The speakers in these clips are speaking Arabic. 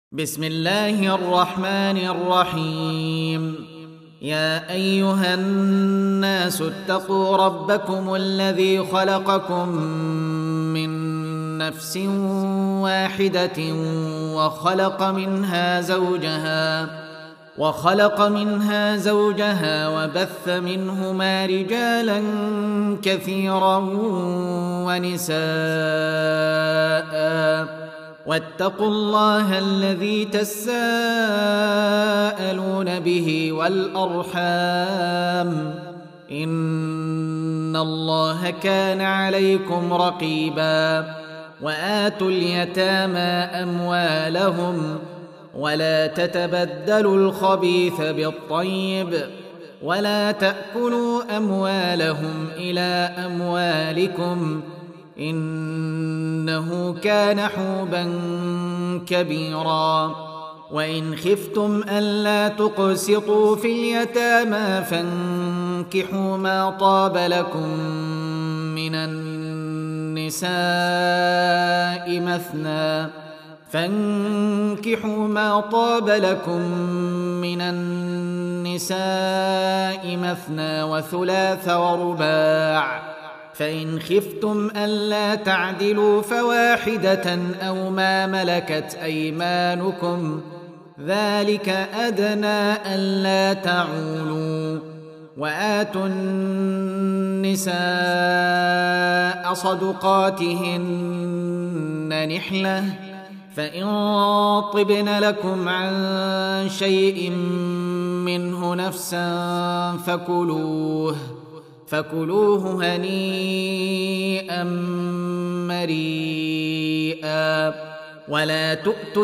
بسم الله الرحمن الرحيم. يا أيها الناس اتقوا ربكم الذي خلقكم من نفس واحدة وخلق منها زوجها وبث منهما رجالا كثيرا ونساء واتقوا الله الذي تساءلون به والأرحام إن الله كان عليكم رقيبا. وآتوا اليتامى أموالهم ولا تتبدلوا الخبيث بالطيب ولا تأكلوا أموالهم إلى أموالكم إنه كان حوبا كبيرا. وإن خفتم ألا تقسطوا في اليتامى فانكحوا ما طاب لكم من النساء مثنى وثلاث ورباع. فإن خفتم ألا تعدلوا فواحدة أو ما ملكت أيمانكم ذلك أدنى ألا تعولوا. وآتوا النساء صدقاتهن نحلة فإن طبن لكم عن شيء منه نفسا فكلوه هنيئا مريئا. ولا تؤتوا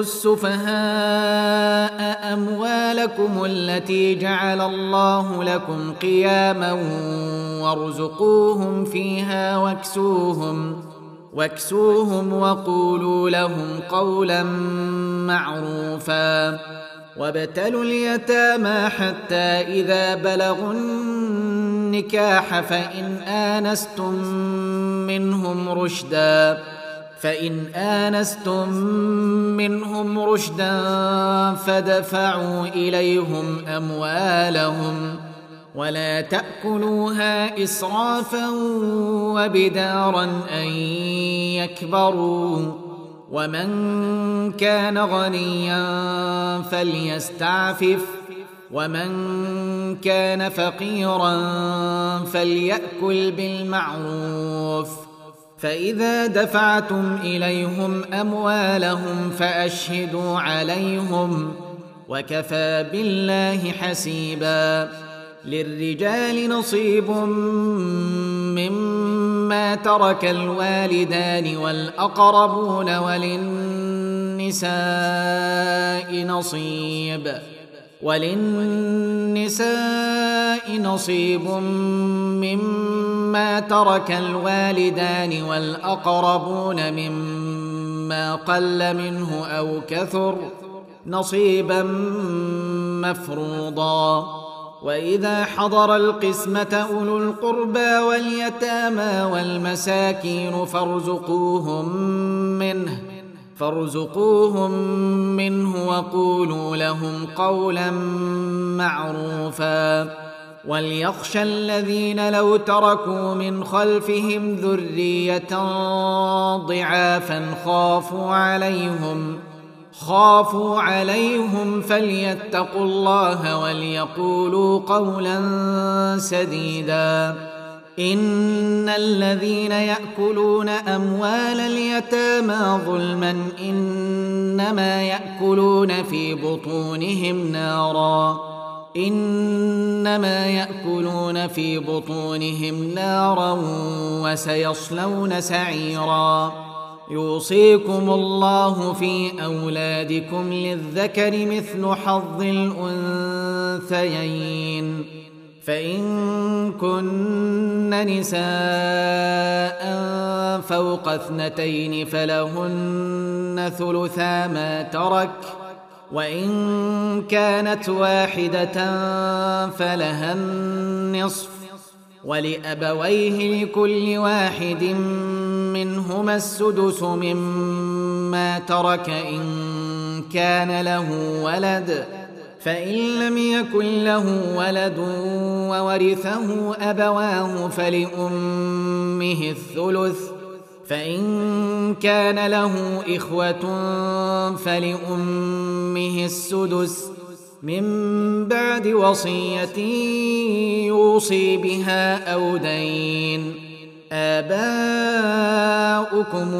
السفهاء أموالكم التي جعل الله لكم قياما وارزقوهم فيها واكسوهم وقولوا لهم قولا معروفا. وابتلوا اليتامى حتى إذا بلغوا النكاح فإن آنستم منهم رشدا فدفعوا إليهم أموالهم ولا تأكلوها إسرافا وبدارا أن يكبروا. ومن كان غنيا فليستعفف ومن كان فقيرا فليأكل بالمعروف. فإذا دفعتم إليهم أموالهم فأشهدوا عليهم وكفى بالله حسيبا. للرجال نصيب مما ترك الوالدان والأقربون وللنساء نصيب مما ترك الوالدان والأقربون مما قل منه أو كثر نصيبا مفروضا. وإذا حضر القسمة أولو القربى واليتامى والمساكين فارزقوهم منه وقولوا لهم قولا معروفا. وليخشى الذين لو تركوا من خلفهم ذرية ضعافا خافوا عليهم فليتقوا الله وليقولوا قولا سديدا. إن الذين يأكلون أموال اليتامى ظلما إنما يأكلون في بطونهم نارا وسيصلون سعيرا. يوصيكم الله في أولادكم للذكر مثل حظ الأنثيين. فإن كن نساء فوق 2 فلهن ثلثا ما ترك وإن كانت واحدة فلها النصف ولأبويه لكل واحد منهما السدس مما ترك إن كان له ولد، فإن لم يكن له ولد وورثه أبواه فلأمه الثلث، فإن كان له إخوة فلأمه السدس من بعد وصية يوصي بها أو دين. آباؤكم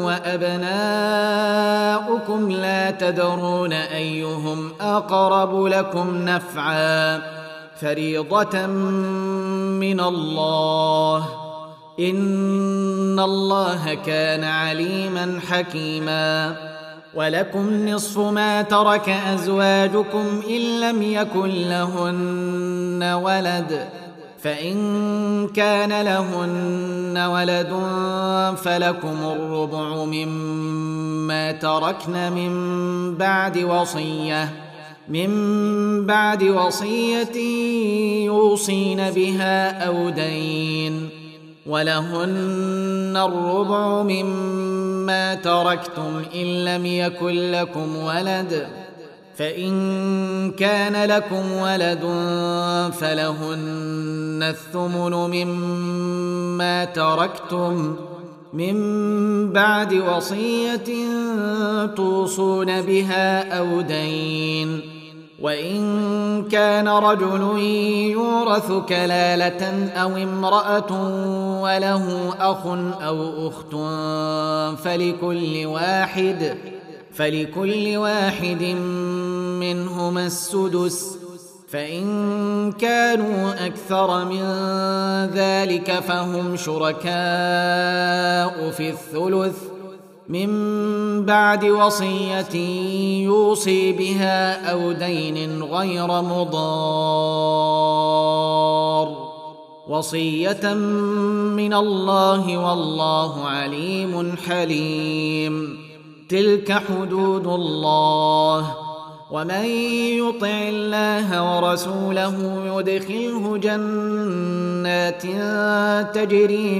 وأبناؤكم لا تدرون أيهم أقرب لكم نفعا فريضة من الله، إن الله كان عليما حكيما. ولكم نصف ما ترك أزواجكم إن لم يكن لهن ولد، فإن كان لهن ولد فلكم الربع مما تركن من بعد وصية يوصين بها أو دين. ولهن الربع مما تركتم إن لم يكن لكم ولد، فإن كان لكم ولد فلهن الثمن مما تركتم من بعد وصية توصون بها أو دين. وإن كان رجل يورث كلالة أو امرأة وله أخ أو أخت فلكل واحد منهما السدس، فإن كانوا أكثر من ذلك فهم شركاء في الثلث من بعد وصية يوصي بها أو دين غير مضار، وصية من الله والله عليم حليم. تلك حدود الله، ومن يطع الله ورسوله يدخله جنات تجري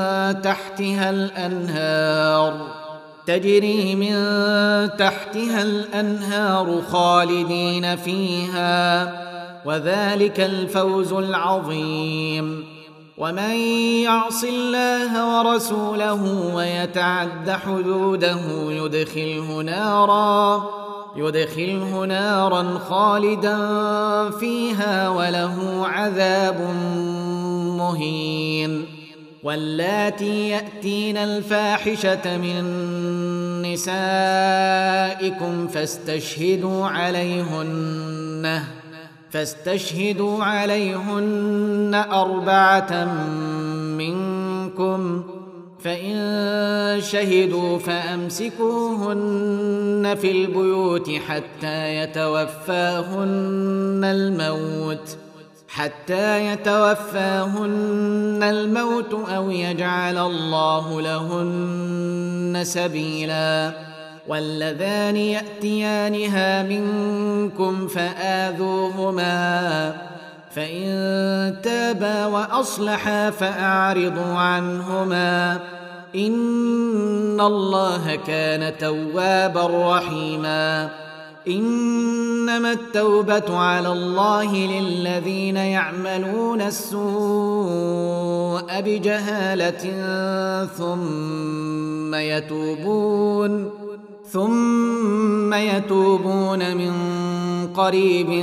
من تحتها الأنهار خالدين فيها، وذلك الفوز العظيم. ومن يعص الله ورسوله ويتعد حدوده يدخله نارا خالدا فيها وله عذاب مهين. واللاتي يأتين الفاحشة من نسائكم فاستشهدوا عليهن 4 منكم، فإن شهدوا فأمسكوهن في البيوت حتى يتوفاهن الموت أو يجعل الله لهن سبيلا. واللذان يأتيانها منكم فآذوهما، فإن تابا وأصلحا فأعرضوا عنهما، إن الله كان توابا رحيما. إنما التوبة على الله للذين يعملون السوء بجهالة ثم يتوبون من قريب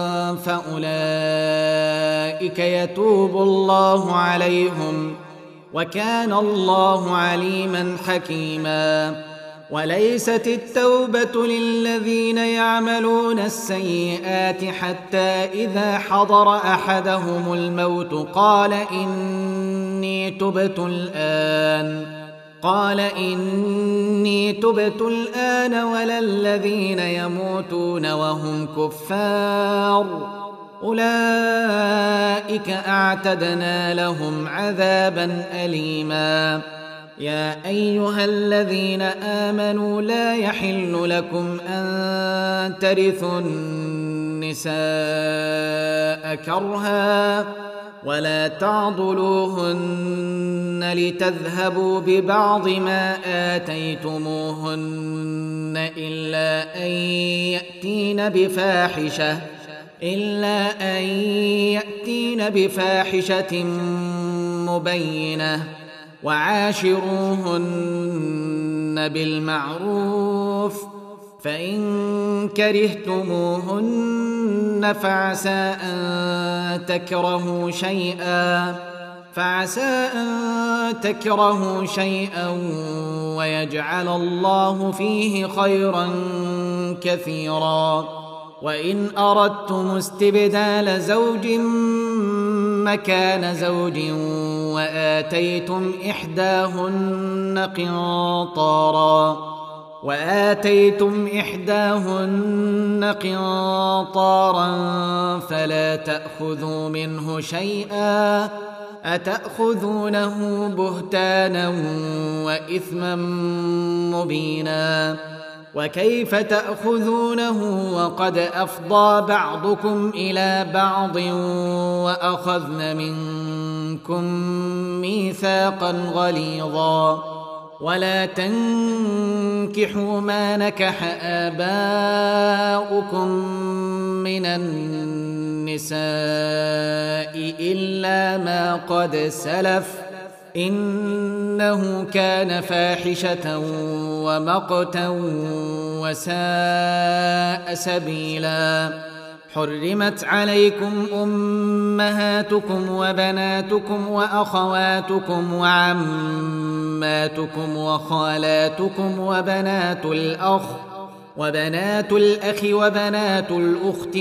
فأولئك يتوب الله عليهم، وكان الله عليما حكيما. وليست التوبة للذين يعملون السيئات حتى إذا حضر أحدهم الموت قال إني تبت الآن ولا الذين يموتون وهم كفار، أولئك أعتدنا لهم عذابا أليما. يا أيها الذين آمنوا لا يحل لكم أن ترثوا النساء كرها ولا تعضلوهن لتذهبوا ببعض ما آتيتموهن إلا أن يأتين بفاحشة مبينة وعاشروهن بالمعروف فإن كرهتموهن فعسى أن تكرهوا شيئا ويجعل الله فيه خيرا كثيرا. وإن أردتم استبدال زوج مكان زوج وآتيتم إحداهن قنطارا فلا تأخذوا منه شيئا أتأخذونه بهتانا وإثما مبينا. وكيف تأخذونه وقد أفضى بعضكم إلى بعض وأخذن منكم ميثاقا غليظا. ولا تنكحوا ما نكح آباؤكم من النساء إلا ما قد سلف إنه كان فاحشة ومقتا وساء سبيلا. حرمت عليكم أمهاتكم وبناتكم وأخواتكم وعماتكم وخالاتكم وبنات الأخ وبنات الأخت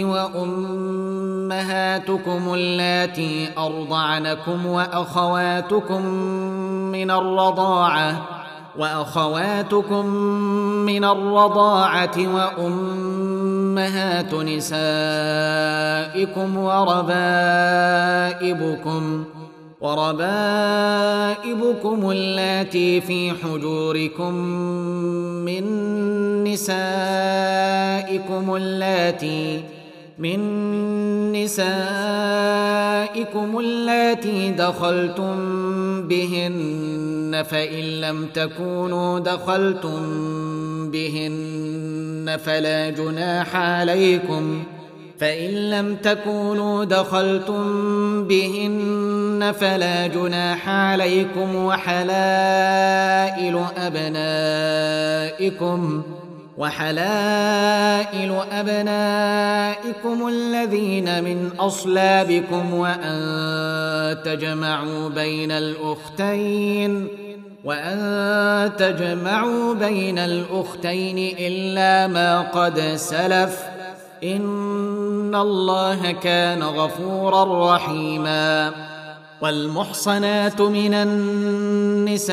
وأمهاتكم اللاتي أرضعنكم وأخواتكم من الرضاعة وأمهات نسائكم وربائبكم اللاتي في حجوركم من نسائكم اللاتي دخلتم بهن فإن لم تكونوا دخلتم بهن فلا جناح عليكم وحلائل أبنائكم الذين من أصلابكم وأن تجمعوا بين الأختين إلا ما قد سلف إن الله كان غفورا رحيما. والمحصنات من النساء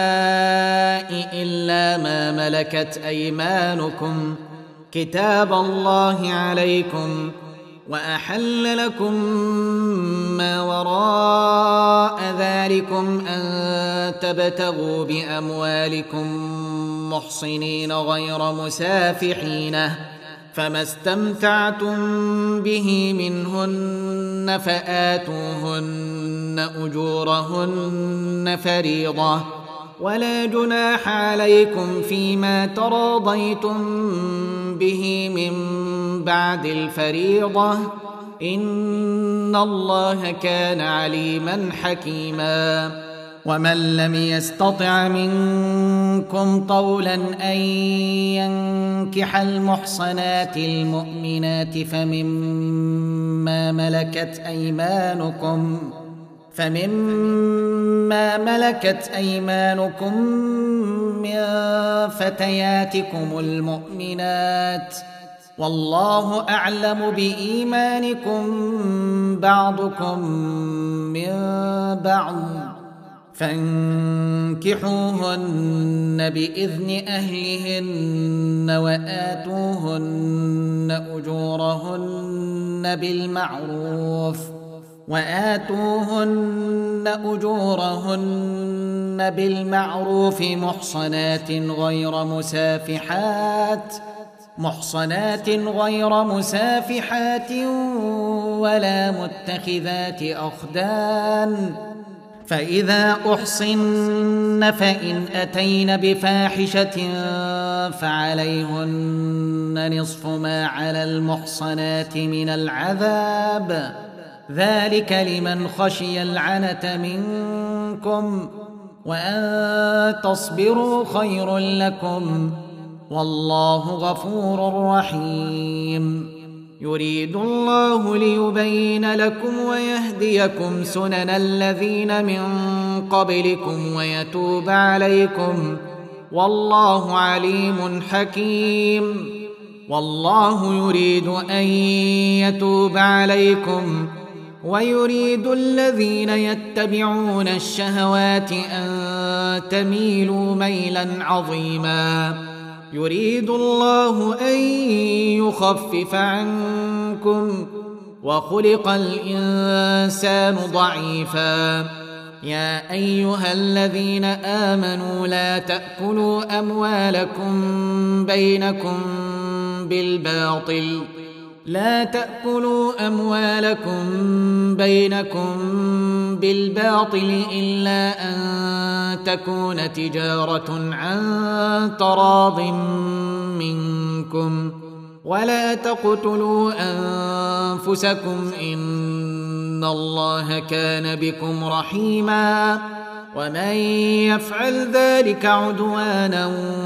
إلا ما ملكت أيمانكم كتاب الله عليكم وأحل لكم ما وراء ذلكم أن تبتغوا بأموالكم محصنين غير مسافحين فما استمتعتم به منهن فآتوهن أجورهن فريضة ولا جناح عليكم فيما تراضيتم به من بعد الفريضة إن الله كان عليما حكيما. ومن لم يستطع منكم طولا أن ينكح المحصنات المؤمنات فمما ملكت أيمانكم من فتياتكم المؤمنات والله أعلم بإيمانكم بعضكم من بعض فانكحوهن بإذن أهلهن وآتوهن أجورهن بالمعروف محصنات غير مسافحات ولا متخذات أخدان. فإذا أحصن فإن أتين بفاحشة فعليهن نصف ما على المحصنات من العذاب، ذلك لمن خشي العنة منكم، وأن تصبروا خير لكم، والله غفور رحيم. يريد الله ليبين لكم ويهديكم سنن الذين من قبلكم ويتوب عليكم، والله عليم حكيم. والله يريد أن يتوب عليكم، ويريد الذين يتبعون الشهوات أن تميلوا ميلا عظيما. يريد الله أن يخفف عنكم، وخلق الإنسان ضعيفا. يا أيها الذين آمنوا لا تأكلوا أموالكم بينكم بالباطل إلا أن تكون تجارة عن تراض منكم، ولا تقتلوا أنفسكم إن الله كان بكم رحيما. ومن يفعل ذلك عدوانا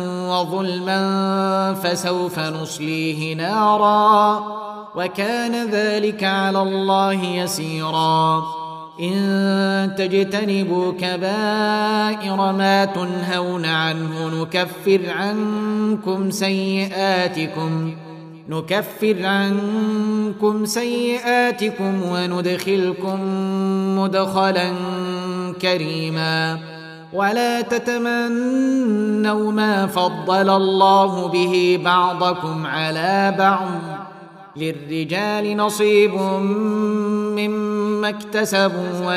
وظلما فسوف نصليه نارا، وكان ذلك على الله يسيرا. إن تجتنبوا كبائر ما تنهون عنه نكفر عنكم سيئاتكم وندخلكم مدخلا كريما. ولا تتمنوا ما فضل الله به بعضكم على بعض، للرجال نصيب مما اكتسبوا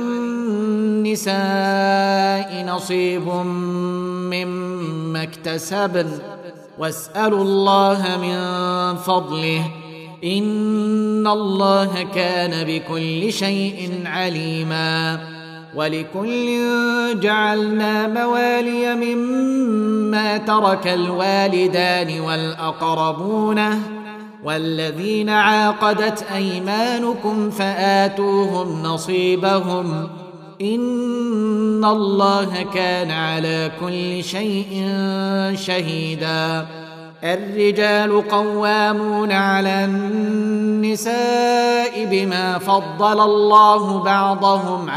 وللنساء نصيب مما اكتسبن، واسألوا الله من فضله إن الله كان بكل شيء عليما. ولكل جعلنا موالي مما ترك الوالدان والأقربون والذين عاقدت أيمانكم فآتوهم نصيبهم، إن الله كان على كل شيء شهيدا. الرجال قوامون على النساء بما فضل الله بعضهم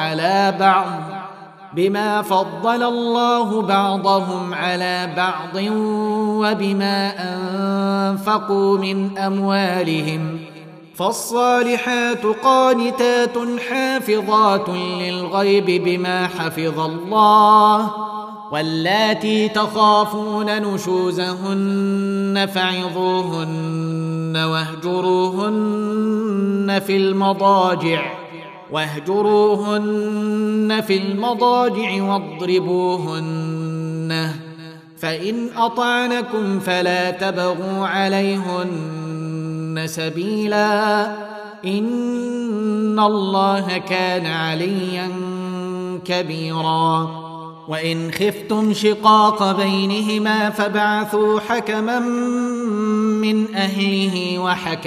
على بعض وبما أنفقوا من أموالهم. فالصالحات قانتات حافظات للغيب بما حفظ الله، واللاتي تخافون نشوزهن فعظوهن واهجروهن في المضاجع واضربوهن، فإن أطعنكم فلا تبغوا عليهن سبيلا، إن الله كان عليا كبيرا. وإن خفتم شقاق بينهما فابعثوا حكما من أهله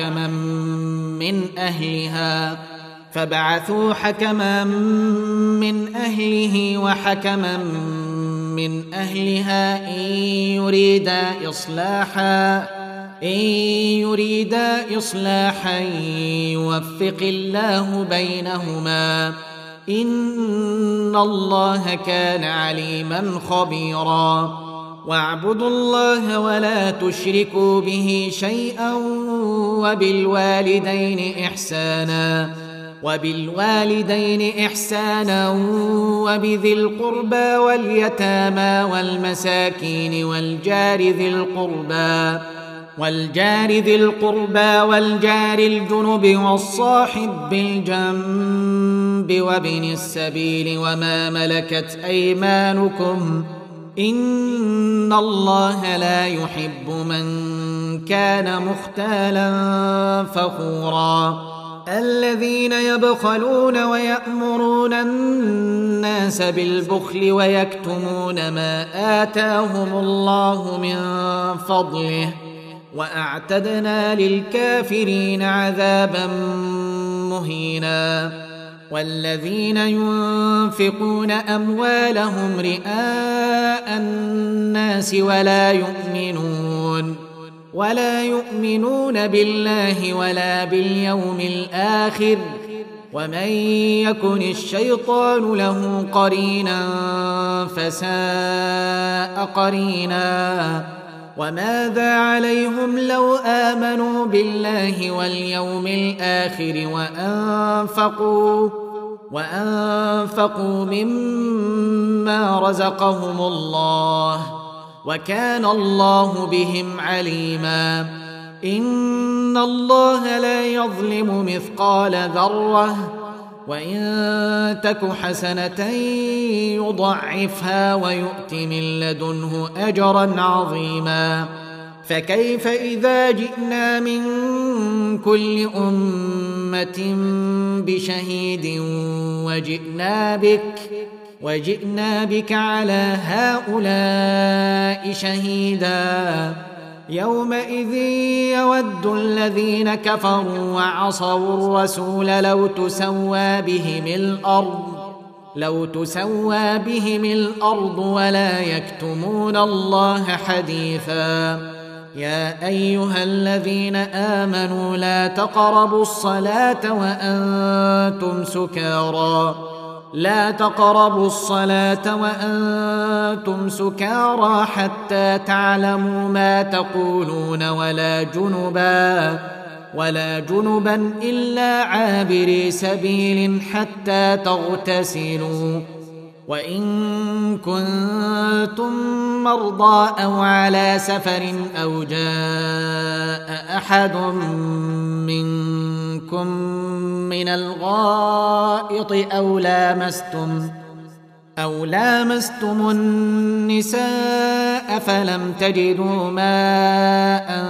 وحكما من أهلها إن يريدا إصلاحا يوفق الله بينهما، إن الله كان عليما خبيرا. واعبدوا الله ولا تشركوا به شيئا وبالوالدين إحسانا وبذي القربى واليتامى والمساكين والجار ذي القربى والجار الجنب والصاحب بالجنب وابن السبيل وما ملكت أيمانكم، إن الله لا يحب من كان مختالا فخورا. الذين يبخلون ويأمرون الناس بالبخل ويكتمون ما آتاهم الله من فضله وأعتدنا للكافرين عذابا مهينا. والذين ينفقون أموالهم رئاء الناس ولا يؤمنون بالله ولا باليوم الآخر ومن يكن الشيطان له قرينا فساء قرينا. وماذا عليهم لو آمنوا بالله واليوم الآخر وأنفقوا مما رزقهم الله وكان الله بهم عليما. إن الله لا يظلم مثقال ذرة وإن تك حسنة يضعفها ويؤت من لدنه أجرا عظيما. فكيف إذا جئنا من كل أمة بشهيد وجئنا بك على هؤلاء شهيدا. يومئذ يود الذين كفروا وعصوا الرسول لو تسوى بهم الأرض ولا يكتمون الله حديثا. يا أيها الذين آمنوا لا تقربوا الصلاة وأنتم سكارى حتى تعلموا ما تقولون ولا جنبا إلا عابري سبيل حتى تغتسلوا. وإن كنتم مرضى أو على سفر أو جاء أحد منكم من الغائط أو لامستم النساء فلم تجدوا ماء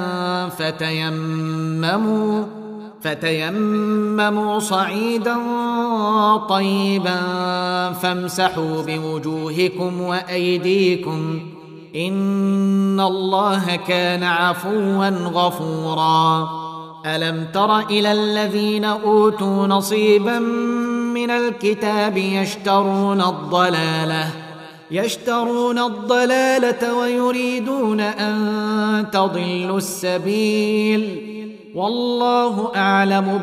فتيمموا صعيدا طيبا فامسحوا بوجوهكم وأيديكم إن الله كان عفوا غفورا. ألم تر إلى الذين أوتوا نصيبا من الكتاب يشترون الضلالة ويريدون أن تضلوا السبيل والله أعلم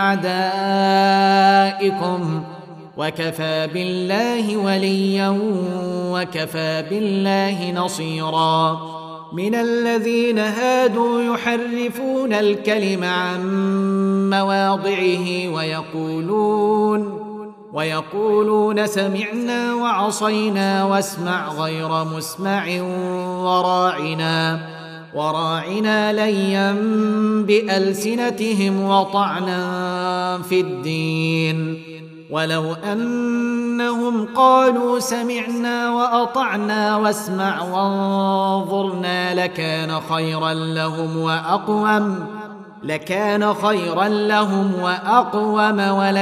بأعدائكم وكفى بالله وليا وكفى بالله نصيرا. من الذين هادوا يحرفون الكلم عن مواضعه ويقولون سمعنا وعصينا واسمع غير مسمع وراعنا ليا بألسنتهم وطعنا في الدين. ولو أنهم قالوا سمعنا وأطعنا واسمع وانظرنا لكان خيرا لهم وأقوم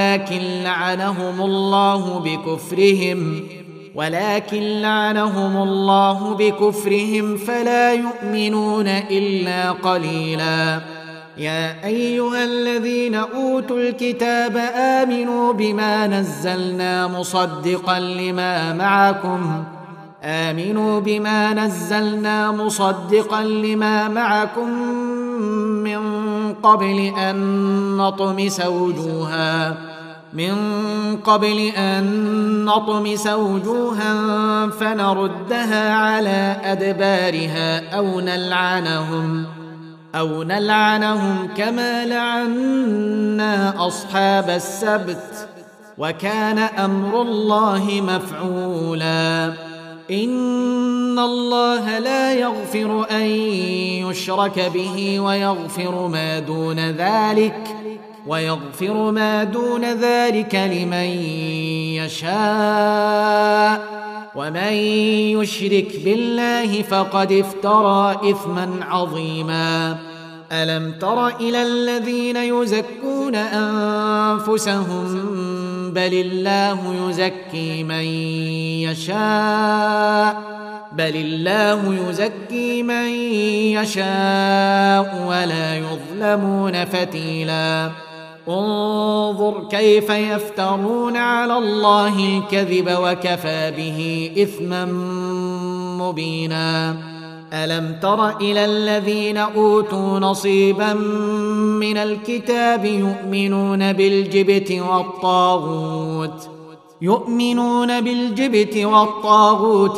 ولكن لعنهم الله بكفرهم فلا يؤمنون إلا قليلا. يا أيها الذين أوتوا الكتاب آمنوا بما نزلنا مصدقا لما معكم من قبل أن نطمس وجوها فنردها على أدبارها أو نلعنهم كما لعنا أصحاب السبت وكان أمر الله مفعولا. إن الله لا يغفر أن يشرك به ويغفر ما دون ذلك لمن يشاء ومن يشرك بالله فقد افترى إثما عظيما. ألم تر إلى الذين يزكون أنفسهم بل الله يزكي من يشاء ولا يظلمون فتيلا انظر كيف يفترون على الله الكذب وكفى به إثما مبينا ألم تر إلى الذين أوتوا نصيبا من الكتاب يؤمنون بالجبت والطاغوت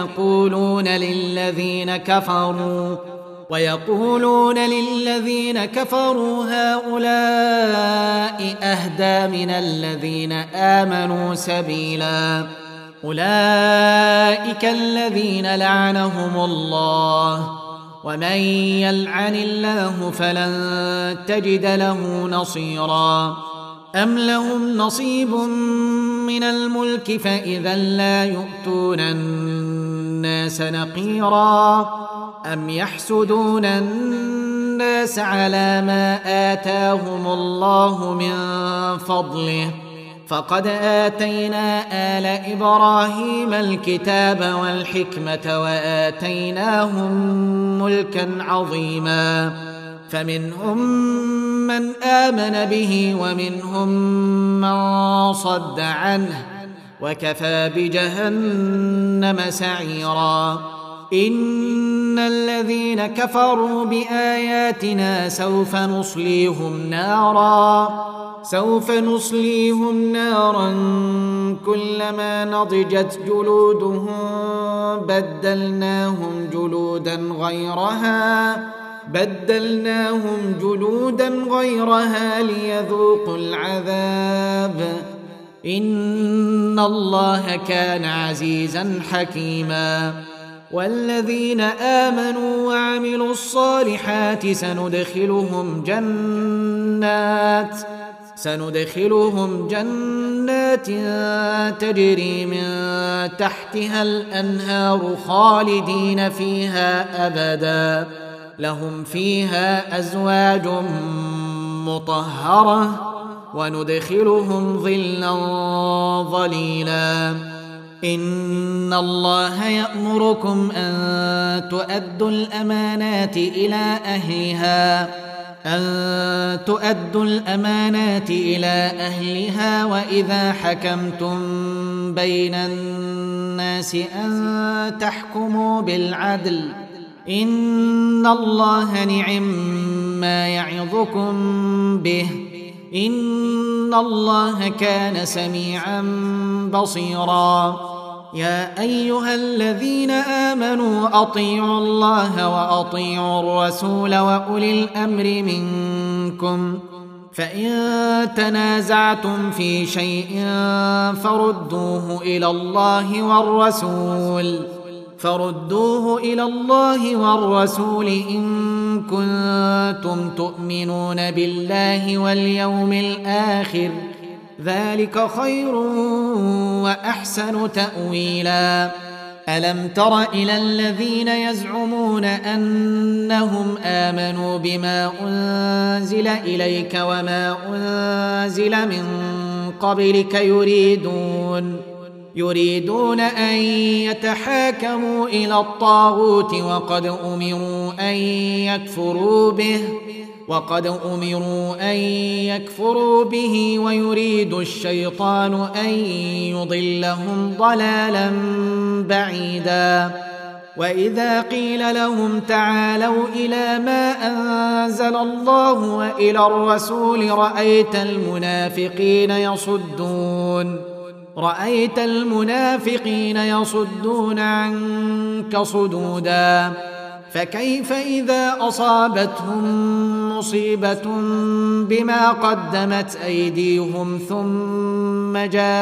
ويقولون للذين كفروا هؤلاء أهدى من الذين آمنوا سبيلا أولئك الذين لعنهم الله ومن يلعن الله فلن تجد له نصيرا أم لهم نصيب من الملك فإذا لا يؤتون الناس نقيرا أم يحسدون الناس على ما آتاهم الله من فضله فقد آتينا آل إبراهيم الكتاب والحكمة وآتيناهم ملكا عظيما فمنهم من آمن به ومنهم من صد عنه وكفى بجهنم سعيرا إن الذين كفروا بآياتنا سوف نصليهم نارا كلما نضجت جلودهم بدلناهم جلودا غيرها ليذوقوا العذاب إن الله كان عزيزا حكيما والذين آمنوا وعملوا الصالحات سندخلهم جنات تجري من تحتها الأنهار خالدين فيها أبدا لهم فيها أزواج مطهرة وندخلهم ظلا ظليلا إن الله يأمركم أن تؤدوا الأمانات إلى أهلها وإذا حكمتم بين الناس أن تحكموا بالعدل إن الله نعم ما يعظكم به إن الله كان سميعا بصيرا يا أيها الذين آمنوا أطيعوا الله وأطيعوا الرسول وأولي الأمر منكم فإن تنازعتم في شيء فردوه إلى الله والرسول إن كنتم تؤمنون بالله واليوم الآخر ذلك خير وأحسن تأويلا ألم تر إلى الذين يزعمون أنهم آمنوا بما أنزل إليك وما أنزل من قبلك يريدون أن يتحاكموا إلى الطاغوت وقد أمروا أن يكفروا به ويريد الشيطان أن يضلهم ضلالا بعيدا وإذا قيل لهم تعالوا إلى ما أنزل الله وإلى الرسول رأيت المنافقين يصدون عنك صدودا فكيف إذا أصابتهم مصيبة بما قدمت أيديهم ثم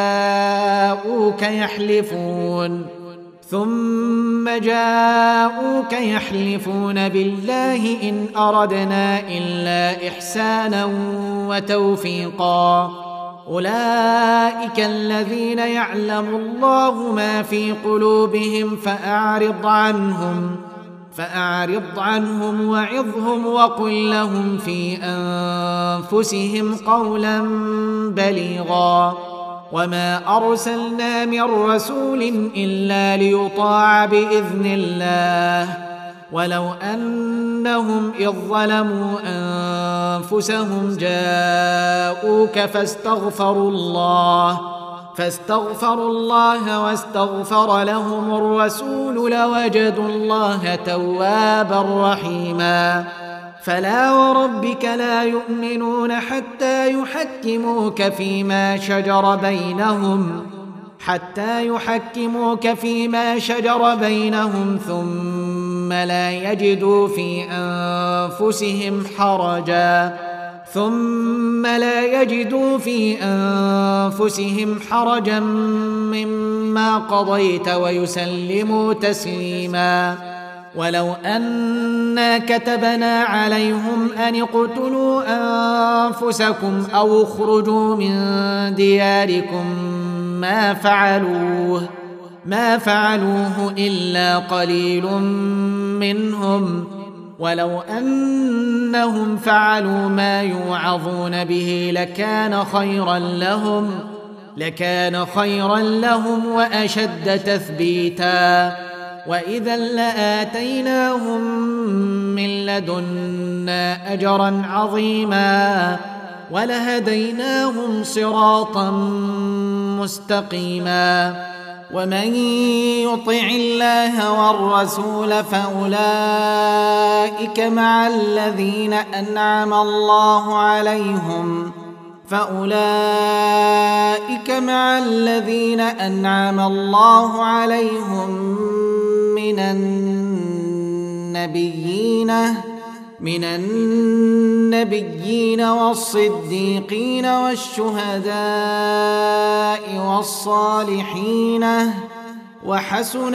جاءوك يحلفون بالله إن أردنا إلا إحسانا وتوفيقا أولئك الذين يعلم الله ما في قلوبهم فأعرض عنهم فأعرض عنهم وعظهم وقل لهم في أنفسهم قولا بليغا وما أرسلنا من رسول إلا ليطاع بإذن الله ولو أنهم إذ ظلموا أنفسهم جاءوك فاستغفروا الله واستغفر لهم الرسول لوجدوا الله توابا رحيما فلا وربك لا يؤمنون حتى يحكموك فيما شجر بينهم ثم لا يجدوا في أنفسهم حرجا مما قضيت ويسلموا تسليما ولو أنا كتبنا عليهم أن اقتلوا أنفسكم أو اخرجوا من دياركم ما فعلوه إلا قليل منهم ولو أنهم فعلوا ما يوعظون به لكان خيرا لهم وأشد تثبيتا وإذا لآتيناهم من لدنا أجرا عظيما ولهديناهم صراطا مستقيما ومن يطع الله والرسول فأولئك مع الذين أنعم الله عليهم من النبيين والصديقين والشهداء والصالحين وحسن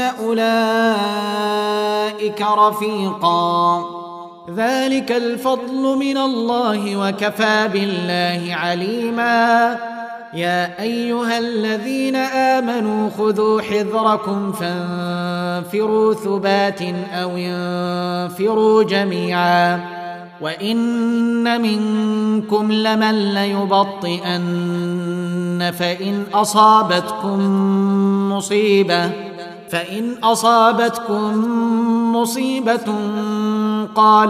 أولئك رفيقا ذلك الفضل من الله وكفى بالله عليما يا أيها الذين آمنوا خذوا حذركم فانفروا ثبات أو انفروا جميعا وإن منكم لمن ليبطئن فإن أصابتكم مصيبة قال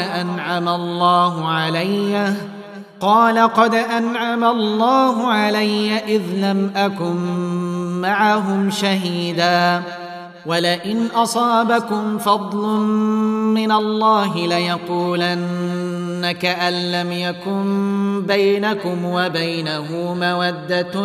قد أنعم الله علي إذ لم أكن معهم شهيدا ولئن أصابكم فضل من الله ليقولن كأن لم يكن بينكم وبينه مودة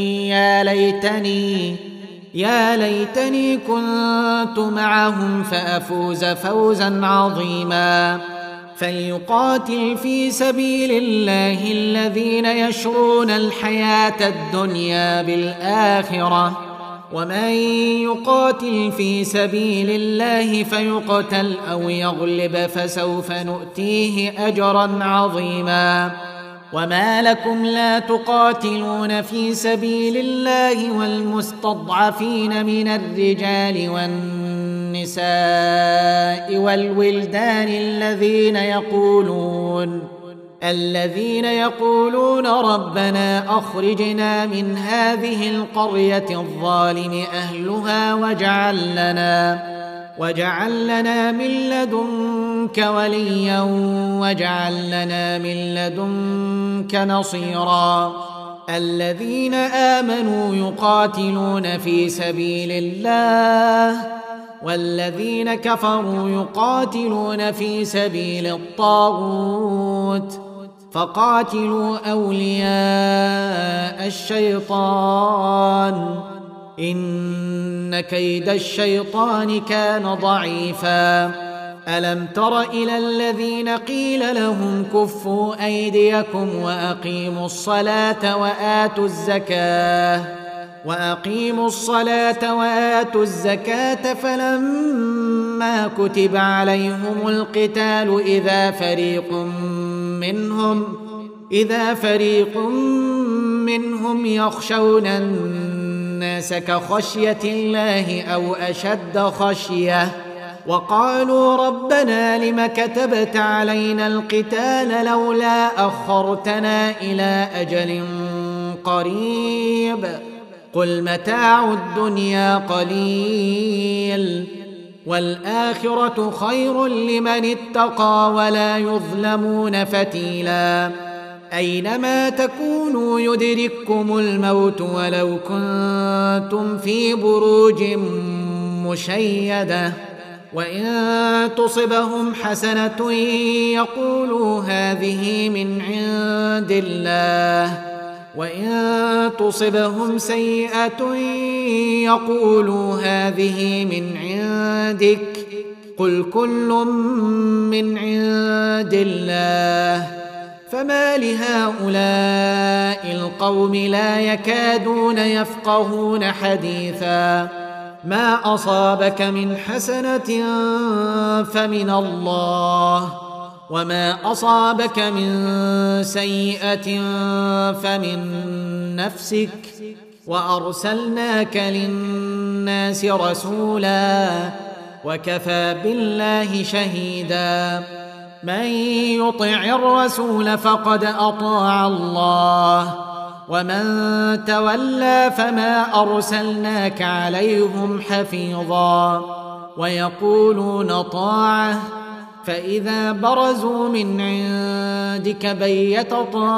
يا ليتني كنت معهم فأفوز فوزا عظيما فليقاتل في سبيل الله الذين يشرون الحياة الدنيا بالآخرة ومن يقاتل في سبيل الله فيقتل أو يغلب فسوف نؤتيه أجرا عظيما وما لكم لا تقاتلون في سبيل الله والمستضعفين من الرجال والنساء والولدان الذين يقولون ربنا أخرجنا من هذه القرية الظالم أهلها واجعل لنا من لدنك وليا واجعل لنا من لدنك نصيرا الذين آمنوا يقاتلون في سبيل الله والذين كفروا يقاتلون في سبيل الطاغوت فقاتلوا أولياء الشيطان إن كيد الشيطان كان ضعيفا ألم تر إلى الذين قيل لهم كفوا أيديكم وأقيموا الصلاة وآتوا الزكاة فلما كتب عليهم القتال إذا فريق منهم يخشون الناس كخشية الله أو أشد خشية وقالوا ربنا لم كتبت علينا القتال لولا أخرتنا إلى أجل قريب قل متاع الدنيا قليل والآخرة خير لمن اتقى ولا يظلمون فتيلا أينما تكونوا يدرككم الموت ولو كنتم في بروج مشيدة وإن تصبهم حسنة يقولوا هذه من عند الله وإن تصبهم سيئة يقولوا هذه من عندك قل كل من عند الله فما لهؤلاء القوم لا يكادون يفقهون حديثا ما أصابك من حسنة فمن الله وما أصابك من سيئة فمن نفسك وأرسلناك للناس رسولا وكفى بالله شهيدا من يطع الرسول فقد أطاع الله ومن تولى فما أرسلناك عليهم حفيظا ويقولون طاعة فإذا برزوا من عندك بيت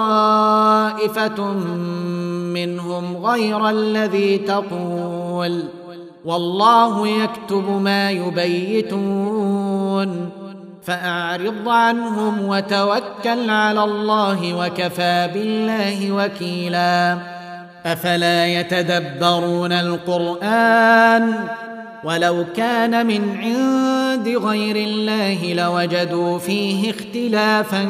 طائفة منهم غير الذي تقول والله يكتب ما يبيتون فأعرض عنهم وتوكل على الله وكفى بالله وكيلا أفلا يتدبرون القرآن ولو كان من عند غير الله لوجدوا فيه اختلافا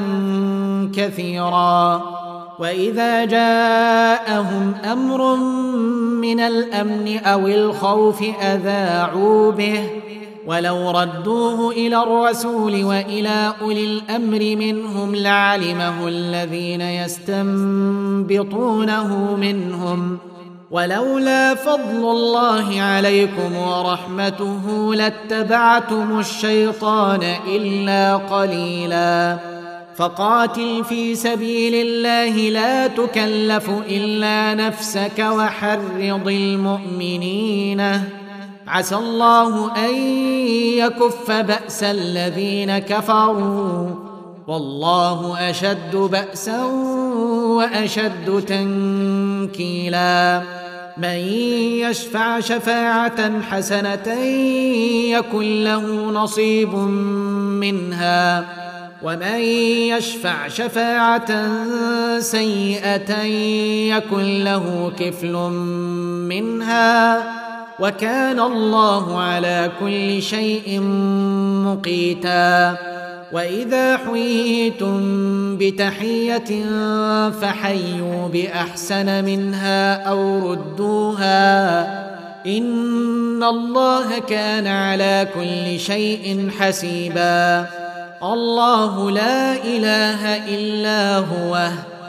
كثيرا وإذا جاءهم أمر من الأمن أو الخوف أذاعوا به ولو ردوه إلى الرسول وإلى أولي الأمر منهم لعلمه الذين يستنبطونه منهم ولولا فضل الله عليكم ورحمته لاتبعتم الشيطان إلا قليلا فقاتل في سبيل الله لا تكلف إلا نفسك وحرض المؤمنين عسى الله أن يكف بأس الذين كفروا والله أشد بأسا وأشد تنكيلا من يشفع شفاعة حسنة يكن له نصيب منها ومن يشفع شفاعة سيئة يكن له كفل منها وكان الله على كل شيء مقيتا وإذا حييتم بتحية فحيوا بأحسن منها أو ردوها إن الله كان على كل شيء حسيبا الله لا إله إلا هو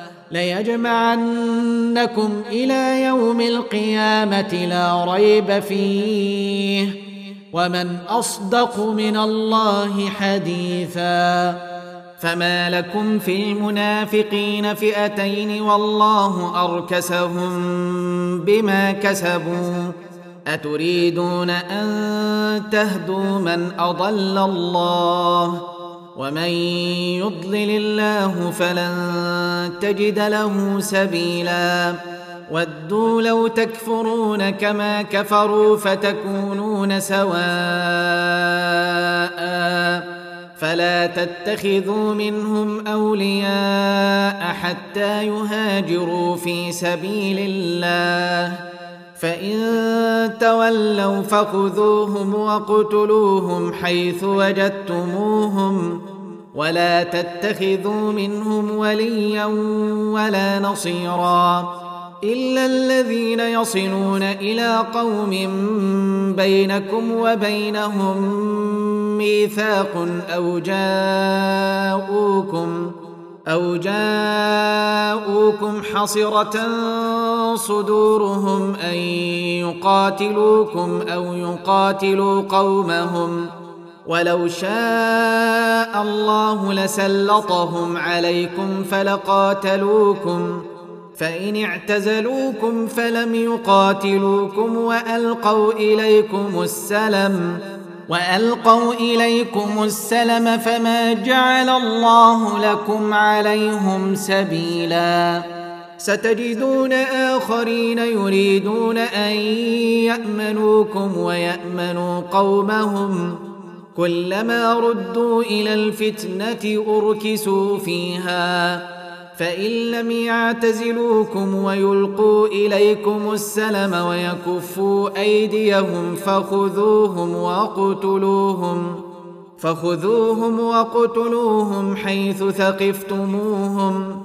ليجمعنكم إلى يوم القيامة لا ريب فيه ومن أصدق من الله حديثا فما لكم في المنافقين فئتين والله أركسهم بما كسبوا أتريدون أن تهدوا من أضل الله ومن يضلل الله فلن تجد له سبيلا ودوا لو تكفرون كما كفروا فتكونون سواء فلا تتخذوا منهم أولياء حتى يهاجروا في سبيل الله فإن تولوا فخذوهم واقتلوهم حيث وجدتموهم ولا تتخذوا منهم وليا ولا نصيرا إلا الذين يصلون إلى قوم بينكم وبينهم ميثاق أو جاءوكم حصرة صدورهم أن يقاتلوكم أو يقاتلوا قومهم ولو شاء الله لسلطهم عليكم فلقاتلوكم فإن اعتزلوكم فلم يقاتلوكم وألقوا إليكم السلم فما جعل الله لكم عليهم سبيلا. ستجدون آخرين يريدون أن يأمنوكم ويأمنوا قومهم كلما ردوا إلى الفتنة أركسوا فيها فإن لم يعتزلوكم ويلقوا إليكم السلم ويكفوا أيديهم فخذوهم وقتلوهم حيث ثقفتموهم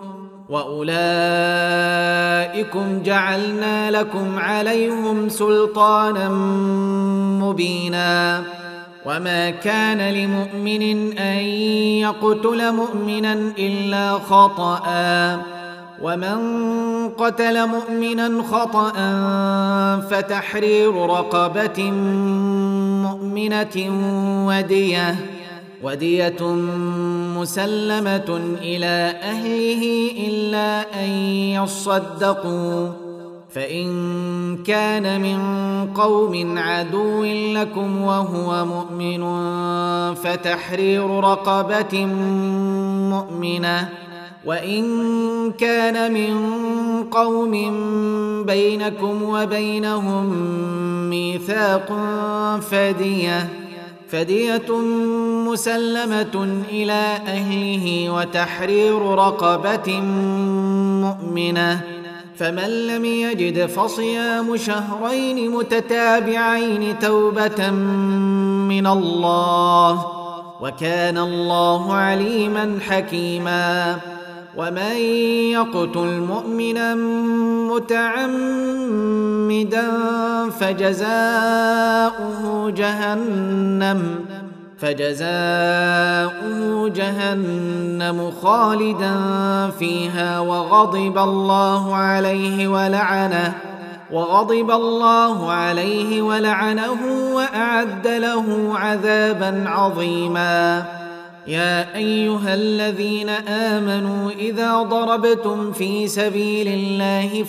وأولئكم جعلنا لكم عليهم سلطانا مبينا. وما كان لمؤمن أن يقتل مؤمنا إلا خطأ ومن قتل مؤمنا خطأ فتحرير رقبة مؤمنة ودية مسلمة إلى أهله إلا أن يصدقوا فإن كان من قوم عدو لكم وهو مؤمن فتحرير رقبة مؤمنة وإن كان من قوم بينكم وبينهم ميثاق فدية مسلمة إلى أهله وتحرير رقبة مؤمنة فمن لم يجد فصيام شهرين متتابعين توبة من الله وكان الله عليما حكيما. ومن يقتل مؤمنا متعمدا فجزاؤه جهنم خالدا فيها وغضب الله عليه ولعنه وأعد له عذابا عظيما. يا أيها الذين آمنوا إذا ضربتم في سبيل الله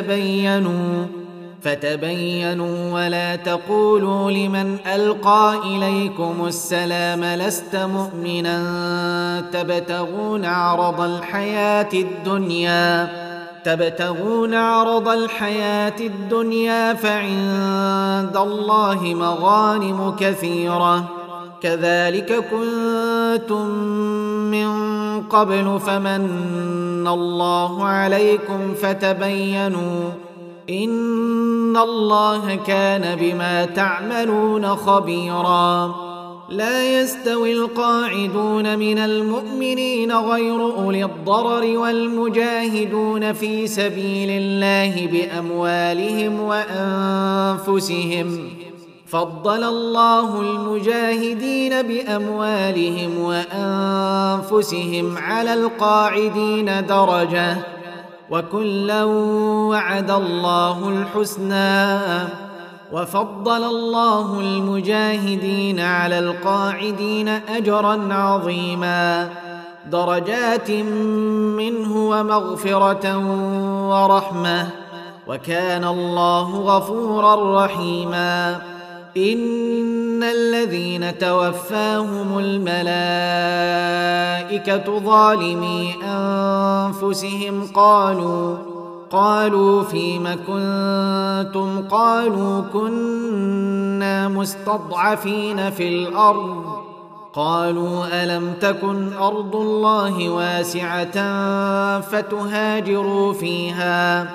فتبينوا ولا تقولوا لمن ألقى إليكم السلام لست مؤمنا تبتغون عرض الحياة الدنيا فعند الله مغانم كثيرة كذلك كنتم من قبل فمن الله عليكم فتبينوا إن الله كان بما تعملون خبيرا. لا يستوي القاعدون من المؤمنين غير أولي الضرر والمجاهدون في سبيل الله بأموالهم وأنفسهم فضل الله المجاهدين بأموالهم وأنفسهم على القاعدين درجة وكلا وعد الله الحسنى وفضل الله المجاهدين على القاعدين أجرا عظيما درجات منه ومغفرة ورحمة وكان الله غفورا رحيما. إن الذين توفاهم الملائكة ظالمي أنفسهم قالوا فيم كنتم قالوا كنا مستضعفين في الأرض قالوا ألم تكن أرض الله واسعة فتهاجروا فيها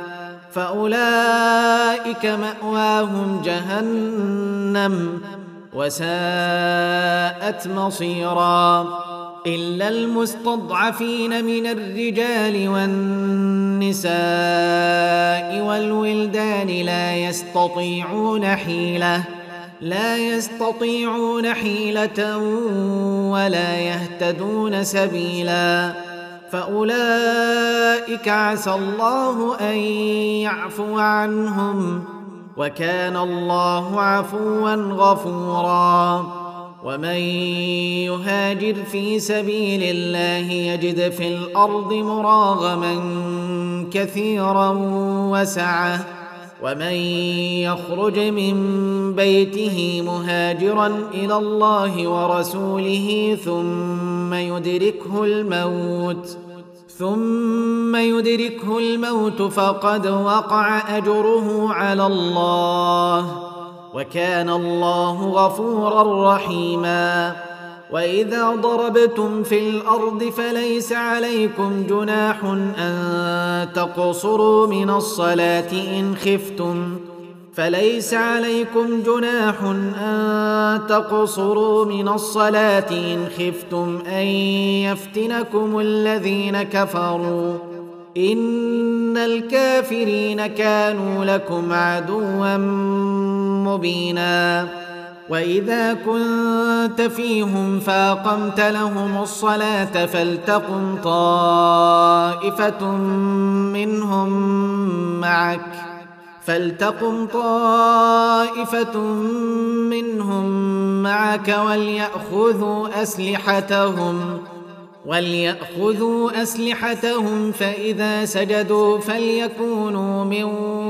فأولئك مأواهم جهنم وساءت مصيرا. إلا المستضعفين من الرجال والنساء والولدان لا يستطيعون حيلة ولا يهتدون سبيلا فأولئك عسى الله أن يعفو عنهم وكان الله عفوا غفورا. ومن يهاجر في سبيل الله يجد في الأرض مراغما كثيرا وسعة ومن يخرج من بيته مهاجرا إلى الله ورسوله ثم يدركه الموت فقد وقع أجره على الله وكان الله غفورا رحيما. وإذا ضربتم في الأرض فليس عليكم جناح أن تقصروا من الصلاة إن خفتم أن يفتنكم الذين كفروا إن الكافرين كانوا لكم عدوا مبينا. وإذا كنت فيهم فأقمت لهم الصلاة فلتقم طائفة منهم معك وليأخذوا أسلحتهم فإذا سجدوا فليكونوا من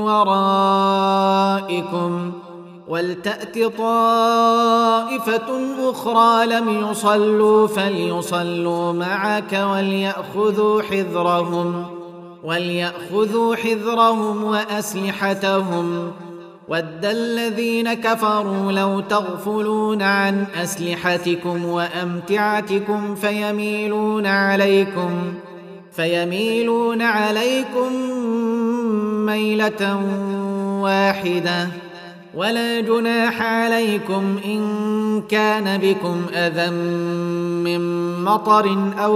ورائكم ولتأت طائفة أخرى لم يصلوا فليصلوا معك وليأخذوا حذرهم وأسلحتهم. ود الذين كفروا لو تغفلون عن أسلحتكم وأمتعتكم فيميلون عليكم ميلة واحدة. ولا جناح عليكم إن كان بكم أذى من مطر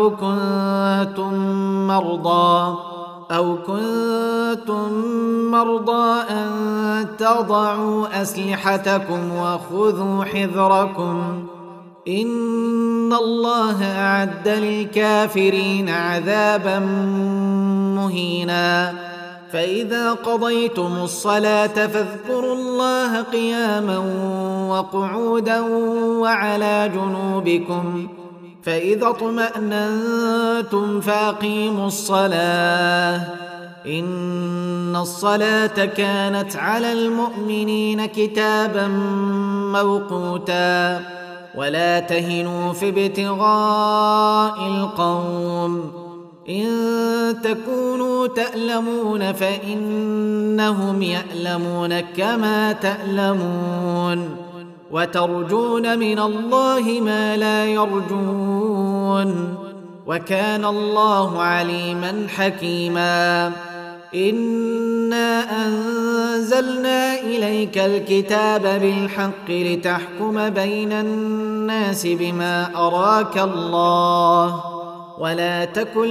أو كنتم مرضى أن تضعوا أسلحتكم وخذوا حذركم إن الله أعد للكافرين عذابا مهينا. فإذا قضيتم الصلاة فاذكروا الله قياما وقعودا وعلى جنوبكم فإذا اطمأننتم فأقيموا الصلاة إن الصلاة كانت على المؤمنين كتابا موقوتا. ولا تهنوا في ابتغاء القوم إن تكونوا تألمون فإنهم يألمون كما تألمون وترجون من الله ما لا يرجون وكان الله عليما حكيما. إنا أنزلنا إليك الكتاب بالحق لتحكم بين الناس بما أراك الله ولا تكن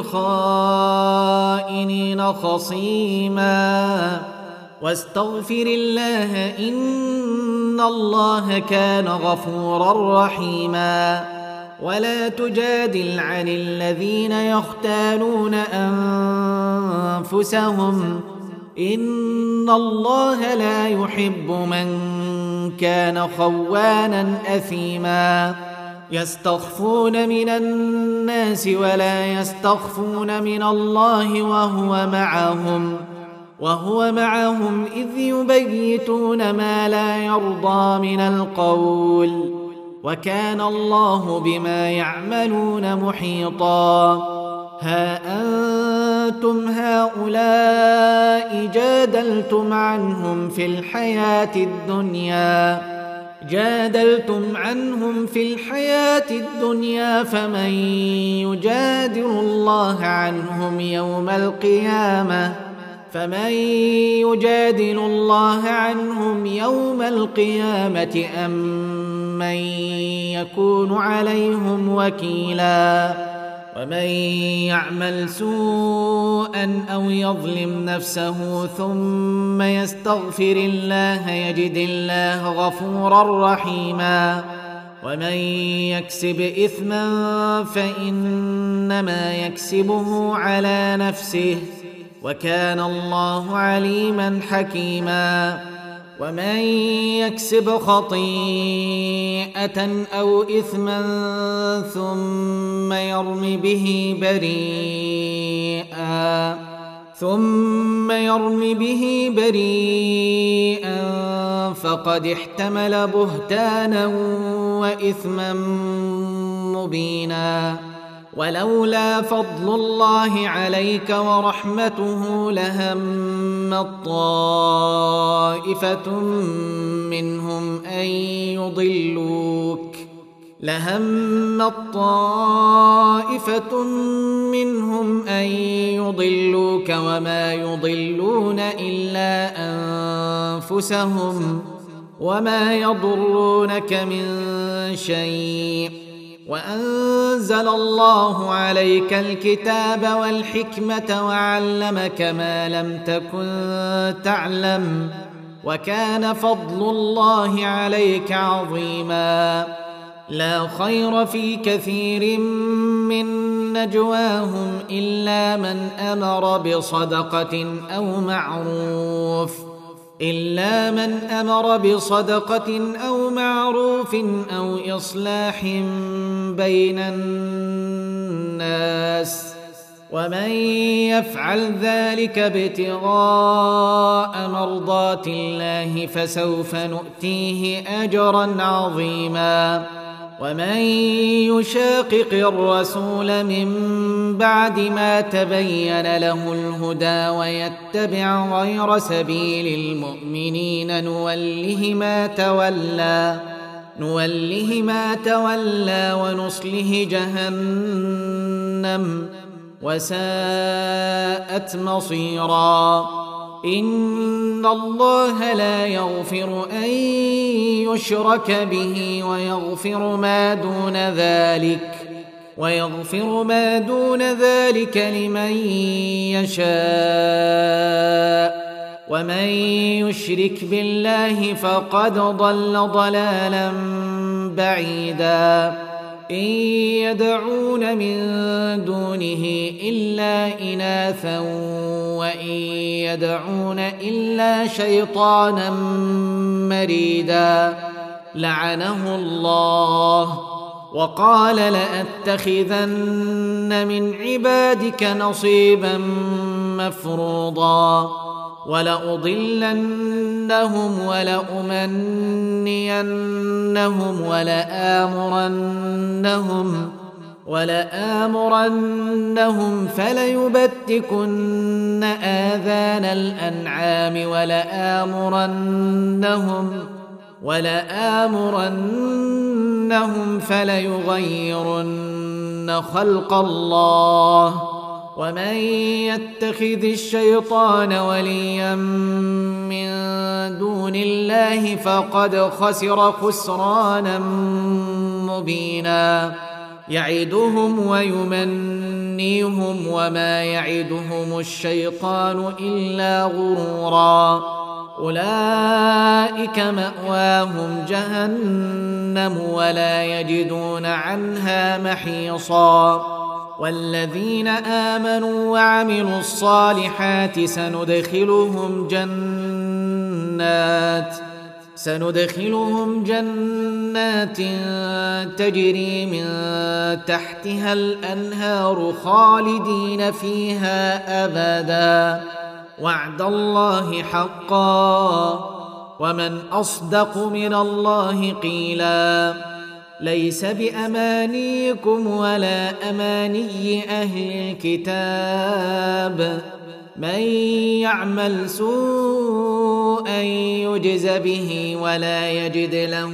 للخائنين خصيما واستغفر الله إن الله كان غفورا رحيما. ولا تجادل عن الذين يختانون أنفسهم إن الله لا يحب من كان خوانا أثيما. يستخفون من الناس ولا يستخفون من الله وهو معهم إذ يبيتون ما لا يرضى من القول وكان الله بما يعملون محيطا. ها أنتم هؤلاء جادلتم عنهم في الحياة الدنيا فمن يجادل الله عنهم يوم القيامة أم من يكون عليهم وكيلا. ومن يعمل سوءا أو يظلم نفسه ثم يستغفر الله يجد الله غفورا رحيما. ومن يكسب إثما فإنما يكسبه على نفسه وكان الله عليما حكيما. ومن يكسب خطيئة أو إثما ثم يرم به بريئا فقد احتمل بهتانا وإثما مبينا. ولولا فضل الله عليك ورحمته لهمت طائفة منهم أن يضلوك وما يضلون إلا أنفسهم وما يضرونك من شيء. وأنزل الله عليك الكتاب والحكمة وعلمك ما لم تكن تعلم وكان فضل الله عليك عظيما. لا خير في كثير من نجواهم إلا من أمر بصدقة أو معروف أو إصلاح بين الناس ومن يفعل ذلك ابتغاء مرضات الله فسوف نؤتيه أجرا عظيما. ومن يشاقق الرسول من بعد ما تبين له الهدى ويتبع غير سبيل المؤمنين نوله ما تولى ونصله جهنم وساءت مصيرا. إن الله لا يغفر أن يشرك به ويغفر ما دون ذلك لمن يشاء ومن يشرك بالله فقد ضل ضلالا بعيدا. إن يدعون من دونه إلا إناثا وإن يدعون إلا شيطانا مريدا لعنه الله وقال لأتخذن من عبادك نصيبا مفروضا ولأضلنهم ولأمنينهم ولآمرنهم فليبتكن آذان الأنعام ولآمرنهم فليغيرن خلق الله. ومن يتخذ الشيطان وليا من دون الله فقد خسر خسرانا مبينا. يعدهم ويمنيهم وما يعدهم الشيطان إلا غرورا. أولئك مأواهم جهنم ولا يجدون عنها محيصا. والذين آمنوا وعملوا الصالحات سندخلهم جنات تجري من تحتها الأنهار خالدين فيها أبدا وعد الله حقا ومن أصدق من الله قيلا. ليس بأمانيكم ولا أماني أهل الكتاب من يعمل سوءا يجز به ولا يجد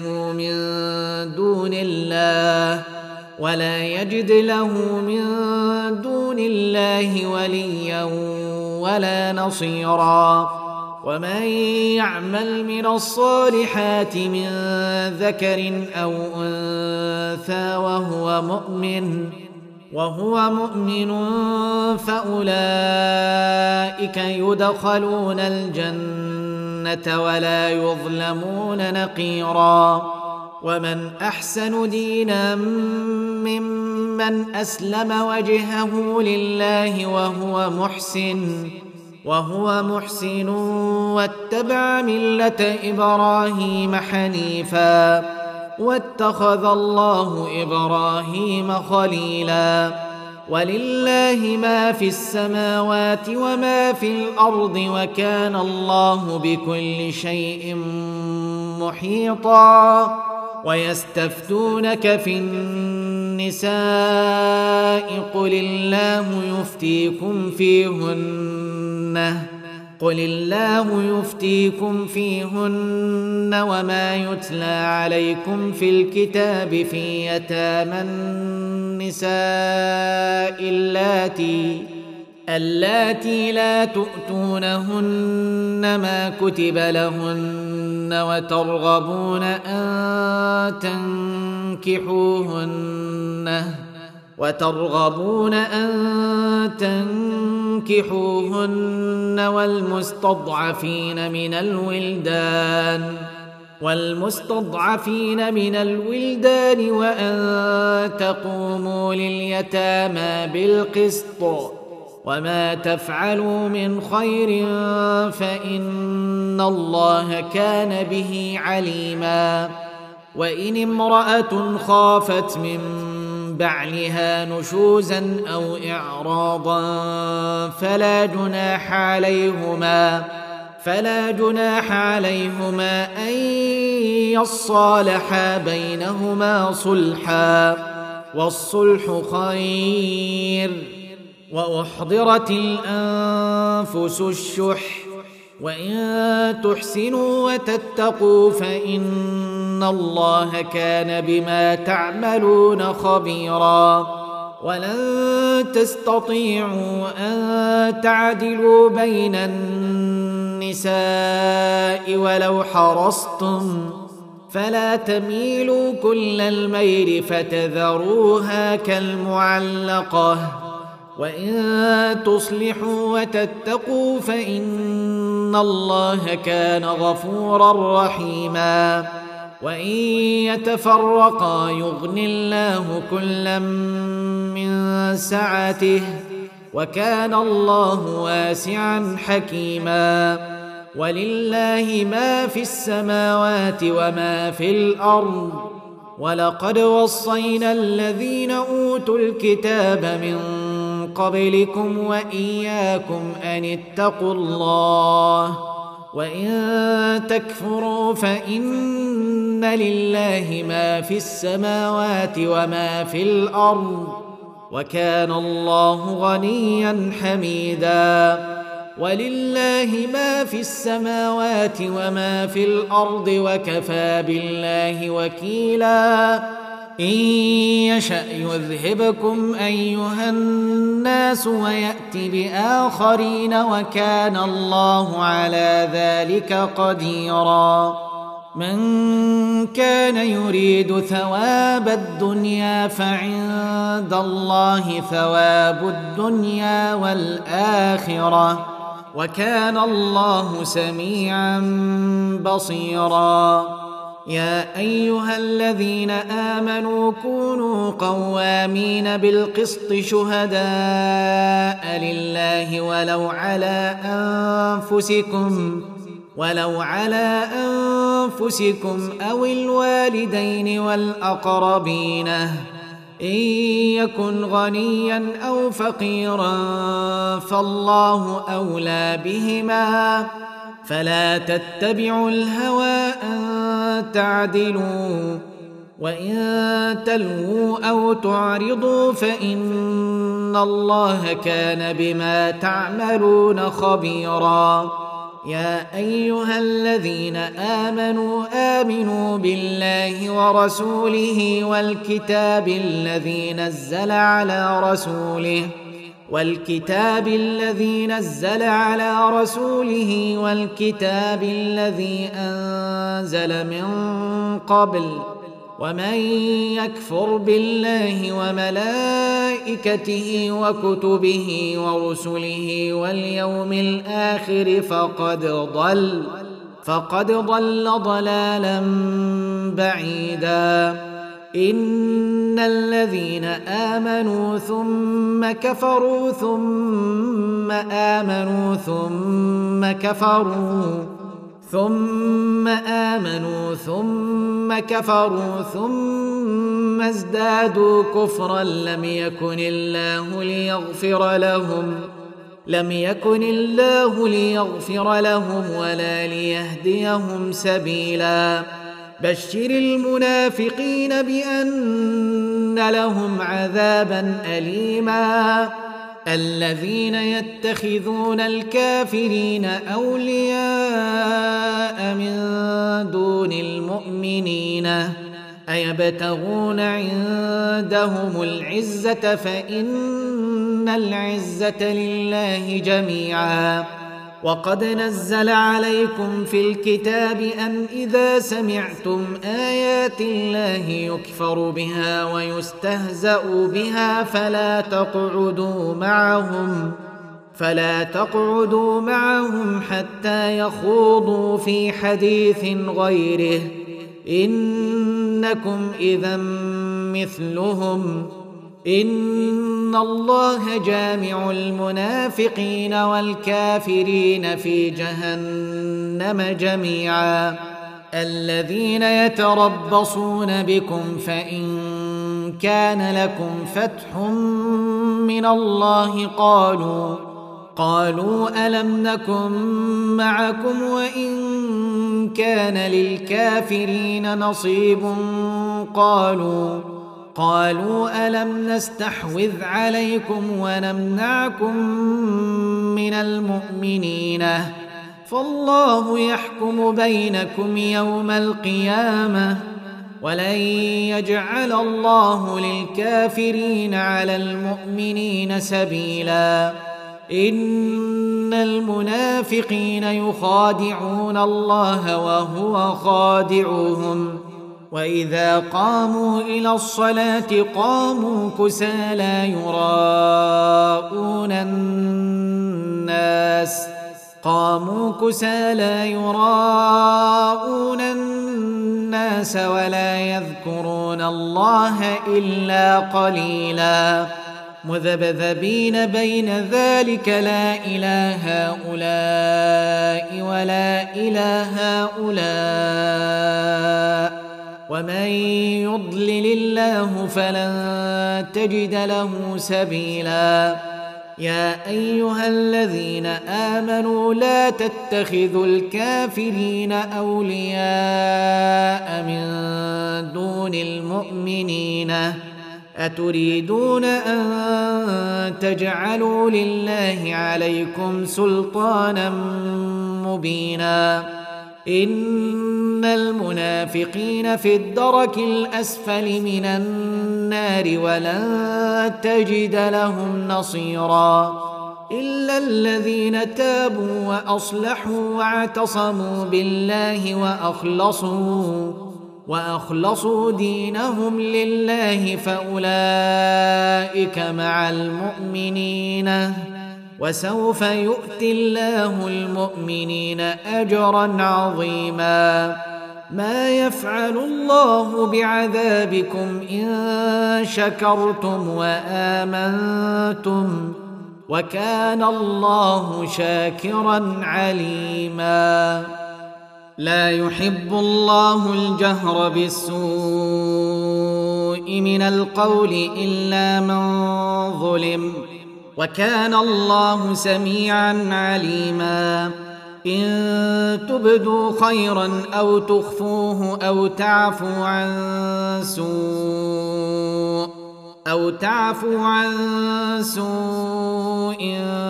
له من دون الله وليا ولا نصيرا. ومن يعمل من الصالحات من ذكر أو أنثى وهو مؤمن فأولئك يدخلون الجنة ولا يظلمون نقيرا. ومن أحسن دينا ممن أسلم وجهه لله وهو محسن واتبع ملة إبراهيم حنيفا واتخذ الله إبراهيم خليلا ولله ما في السماوات وما في الأرض وكان الله بكل شيء محيطا ويستفتونك في النساء قل الله يفتيكم فيهن وما يتلى عليكم في الكتاب في يتامى النساء اللاتي لا تؤتونهن ما كتب لهن وترغبون أن تنكحوهن والمستضعفين من الولدان وأن تقوموا لليتامى بالقسط وما تفعلوا من خير فإن الله كان به عليما وإن امرأة خافت من بعلها نشوزا أو إعراضا فلا جناح عليهما أن يصالحا بينهما صلحا والصلح خير وأحضرت الأنفس الشح وإن تحسنوا وتتقوا فإن الله كان بما تعملون خبيرا ولن تستطيعوا أن تعدلوا بين النساء ولو حرصتم فلا تميلوا كل الميل فتذروها كالمعلقة وإن تصلحوا وتتقوا فإن الله كان غفورا رحيما وإن يتفرقا يغن الله كلا من سعته وكان الله واسعا حكيما ولله ما في السماوات وما في الأرض ولقد وصينا الذين أوتوا الكتاب من قبلكم وإياكم أن اتقوا الله وإن تكفروا فإن لله ما في السماوات وما في الأرض وكان الله غنيا حميدا ولله ما في السماوات وما في الأرض وكفى بالله وكيلا إن يشأ يذهبكم أيها الناس ويأت بآخرين وكان الله على ذلك قديرا من كان يريد ثواب الدنيا فعند الله ثواب الدنيا والآخرة وكان الله سميعا بصيرا يا أيها الذين آمنوا كونوا قوامين بالقسط شهداء لله ولو على أنفسكم أو الوالدين والأقربين إن يكن غنيا أو فقيرا فالله أولى بهما فلا تتبعوا الهوى أن تعدلوا وإن تلووا أو تعرضوا فإن الله كان بما تعملون خبيرا يا أيها الذين آمنوا بالله ورسوله والكتاب الذي نزل على رسوله والكتاب الذي أنزل من قبل ومن يكفر بالله وملائكته وكتبه ورسله واليوم الآخر فقد ضل ضلالا بعيدا إن الذين آمنوا ثم كفروا ثم آمنوا ثم آمنوا ثم كفروا ثم ازدادوا كفرا لم يكن الله ليغفر لهم ولا ليهديهم سبيلا. بشر المنافقين بأن لهم عذابا أليما. الذين يتخذون الكافرين أولياء من دون المؤمنين أيبتغون عندهم العزة فإن العزة لله جميعا. وقد نزل عليكم في الكتاب أن إذا سمعتم آيات الله يكفر بها ويستهزأ بها فلا تقعدوا معهم حتى يخوضوا في حديث غيره إنكم إذا مثلهم. إن الله جامع المنافقين والكافرين في جهنم جميعا. الذين يتربصون بكم فإن كان لكم فتح من الله قالوا ألم نكن معكم وإن كان للكافرين نصيب قالوا ألم نستحوذ عليكم ونمنعكم من المؤمنين فالله يحكم بينكم يوم القيامة ولن يجعل الله للكافرين على المؤمنين سبيلا. إن المنافقين يخادعون الله وهو خادعهم وإذا قاموا إلى الصلاة قاموا كسالى يراءون الناس ولا يذكرون الله إلا قليلا. مذبذبين بين ذلك لا إله هؤلاء ولا إله هؤلاء ومن يضلل الله فلن تجد له سبيلا. يا أيها الذين آمنوا لا تتخذوا الكافرين أولياء من دون المؤمنين أتريدون أن تجعلوا لله عليكم سلطانا مبينا. إن المنافقين في الدرك الأسفل من النار ولن تجد لهم نصيرا إلا الذين تابوا وأصلحوا واعتصموا بالله وأخلصوا دينهم لله فأولئك مع المؤمنين وسوف يؤتي الله المؤمنين أجرا عظيما. ما يفعل الله بعذابكم إن شكرتم وآمنتم وكان الله شاكرا عليما. لا يحب الله الجهر بالسوء من القول إلا من ظلم وكان الله سميعا عليما. إن تبدوا خيرا أو تخفوه أو تعفوا عن سوء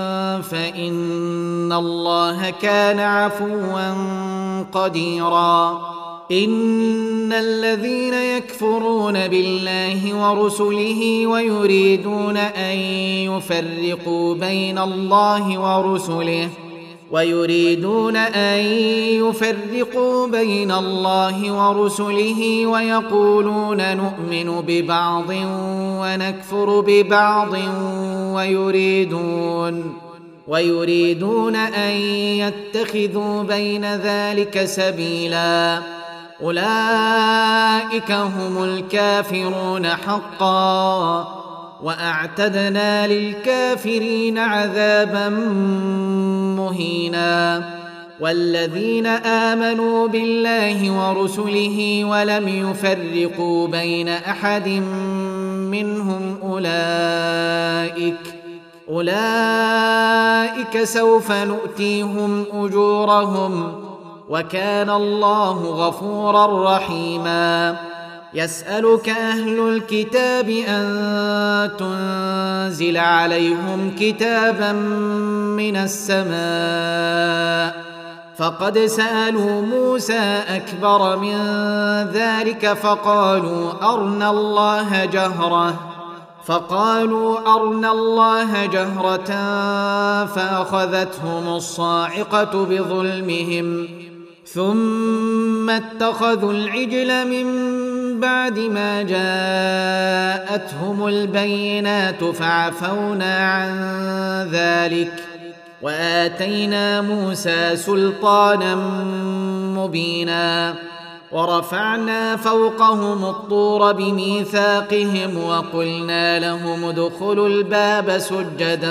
فإن الله كان عفوا قديرا. إن الذين يكفرون بالله ورسله ويريدون أن يفرقوا بين الله ورسله ويقولون نؤمن ببعض ونكفر ببعض ويريدون أن يتخذوا بين ذلك سبيلا. أولئك هم الكافرون حقا وأعتدنا للكافرين عذابا مهينا. والذين آمنوا بالله ورسله ولم يفرقوا بين أحد منهم أولئك سوف نؤتيهم أجورهم وكان الله غفورا رحيما. يسألك أهل الكتاب أن تنزل عليهم كتابا من السماء فقد سألوا موسى أكبر من ذلك فقالوا أرنا الله جهرة فأخذتهم الصاعقة بظلمهم ثم اتخذوا العجل من بعد ما جاءتهم البينات فعفونا عن ذلك وآتينا موسى سلطانا مبينا. ورفعنا فوقهم الطور بميثاقهم وقلنا لهم ادخلوا الباب سجدا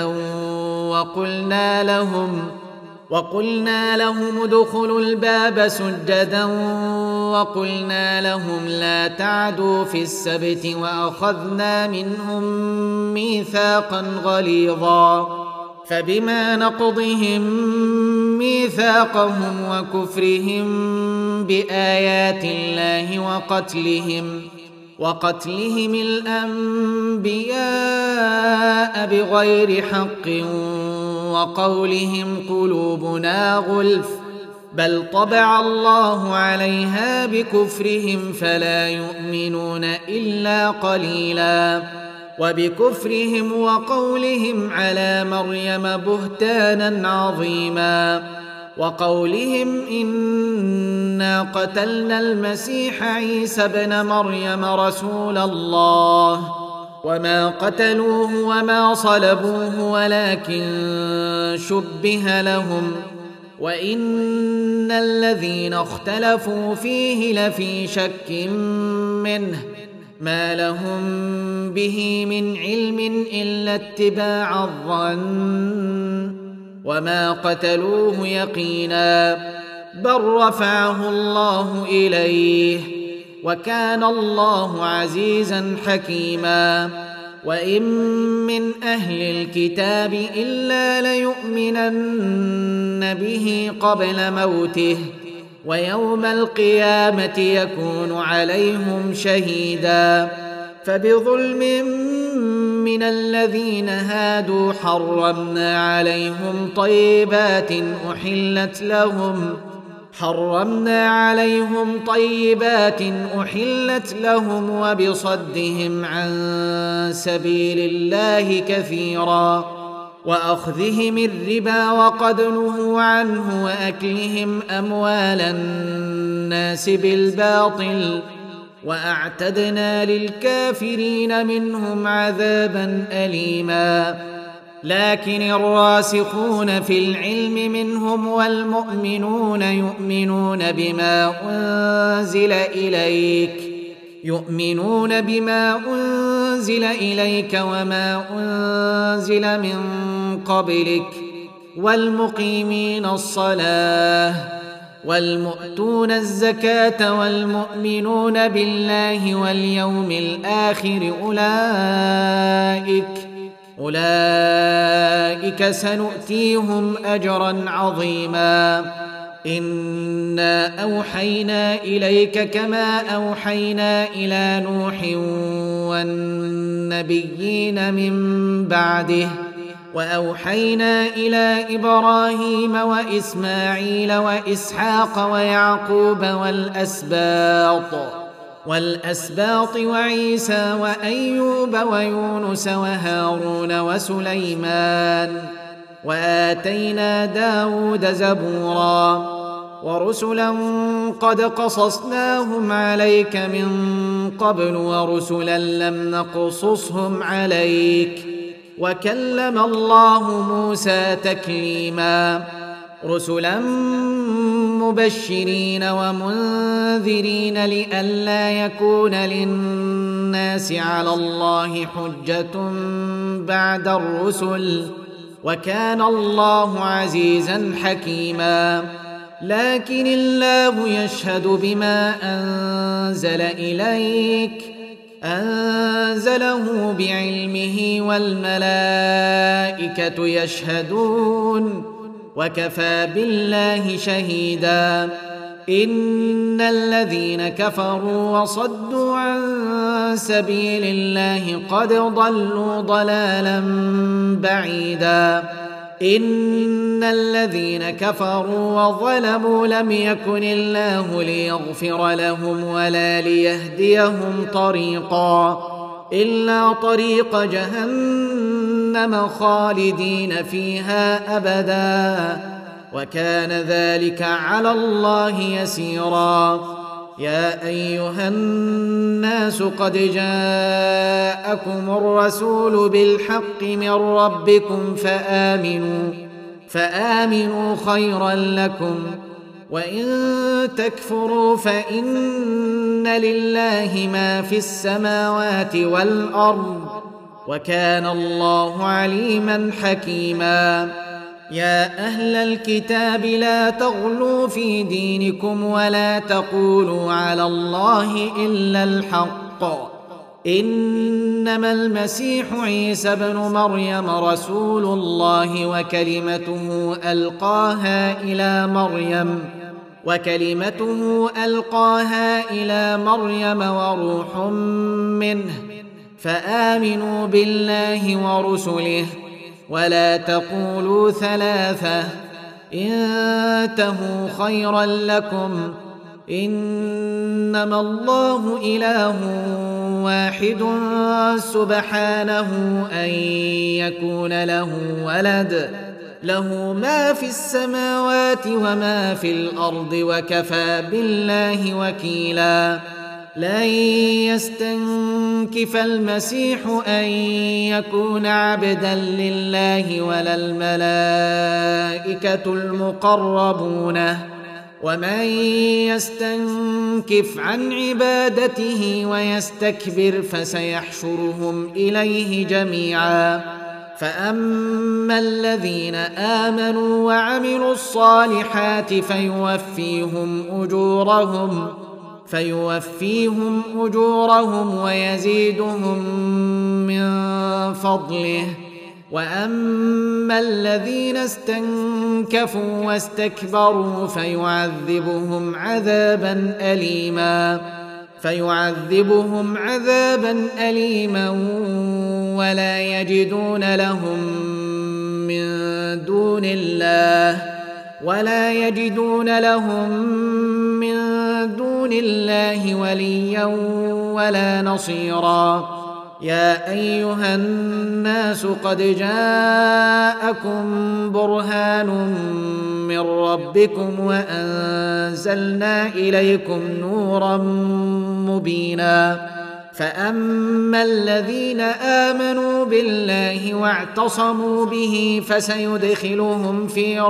وقلنا لهم لا تعدوا في السبت وأخذنا منهم ميثاقا غليظا. فبما نقضهم ميثاقهم وكفرهم بآيات الله وقتلهم الأنبياء بغير حق وقولهم قلوبنا غلف بل طبع الله عليها بكفرهم فلا يؤمنون إلا قليلا. وبكفرهم وقولهم على مريم بهتانا عظيما وقولهم إنا قتلنا المسيح عيسى ابن مريم رسول الله وما قتلوه وما صلبوه ولكن شبه لهم وإن الذين اختلفوا فيه لفي شك منه ما لهم به من علم إلا اتباع الظن وما قتلوه يقينا بل رفعه الله إليه وكان الله عزيزا حكيما. وإن من أهل الكتاب إلا ليؤمنن به قبل موته ويوم القيامة يكون عليهم شهيدا. فبظلم من الذين هادوا حرمنا عليهم طيبات أحلت لهم وبصدهم عن سبيل الله كثيرا وأخذهم الربا وقد نهوا عنه وأكلهم أموال الناس بالباطل وأعتدنا للكافرين منهم عذابا أليما. لكن الراسخون في العلم منهم والمؤمنون يؤمنون بما أنزل إليك وما أنزل من قبلك والمقيمين الصلاة والمؤتون الزكاة والمؤمنون بالله واليوم الآخر أولئك سنؤتيهم أجرا عظيما. إنا أوحينا إليك كما أوحينا إلى نوح والنبيين من بعده وأوحينا إلى إبراهيم وإسماعيل وإسحاق ويعقوب والأسباط وعيسى وأيوب ويونس وهارون وسليمان وآتينا داود زبورا. ورسلا قد قصصناهم عليك من قبل ورسلا لم نقصصهم عليك وكلم الله موسى تكليما. رسلا مبشرين ومنذرين لئلا يكون للناس الناس على الله حجة بعد الرسل وكان الله عزيزا حكيما لكن الله يشهد بما أنزل إليك أنزله بعلمه والملائكة يشهدون وكفى بالله شهيدا إن الذين كفروا وصدوا عن سبيل الله قد ضلوا ضلالا بعيدا إن الذين كفروا وظلموا لم يكن الله ليغفر لهم ولا ليهديهم طريقا إلا طريق جهنم خالدين فيها أبدا وكان ذلك على الله يسيرا يا أيها الناس قد جاءكم الرسول بالحق من ربكم فآمنوا خيرا لكم وإن تكفروا فإن لله ما في السماوات والأرض وكان الله عليما حكيما يا أهل الكتاب لا تغلوا في دينكم ولا تقولوا على الله إلا الحق إنما المسيح عيسى ابن مريم رسول الله وكلمته ألقاها إلى مريم وروح منه فآمنوا بالله ورسله ولا تقولوا ثلاثة انتهوا خيرا لكم إنما الله إله واحد سبحانه أن يكون له ولد له ما في السماوات وما في الأرض وكفى بالله وكيلا لن يستنكف المسيح أن يكون عبدا لله ولا الملائكة المقربون ومن يستنكف عن عبادته ويستكبر فسيحشرهم إليه جميعا فأما الذين آمنوا وعملوا الصالحات فيوفيهم أجورهم ويزيدهم من فضله وأما الذين استنكفوا واستكبروا فيعذبهم عذابا أليما ولا يجدون لهم من دون الله وليا ولا نصيرا يا أيها الناس قد جاءكم برهان من ربكم وأنزلنا إليكم نورا مبينا فأما الذين آمنوا بالله واعتصموا به فسيدخلهم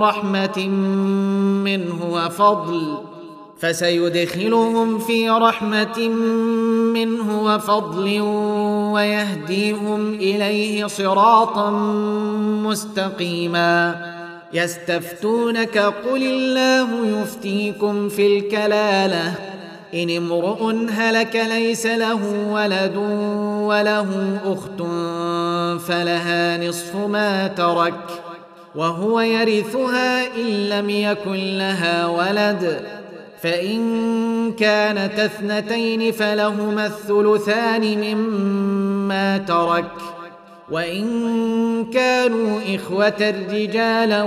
في رحمة منه وفضل ويهديهم إليه صراطا مستقيما يستفتونك قل الله يفتيكم في الكلالة إن امرؤ هلك ليس له ولد وله أخت فلها نصف ما ترك وهو يرثها إن لم يكن لها ولد فإن كانت اثنتين فلهما الثلثان مما ترك وإن كانوا إخوة رجالا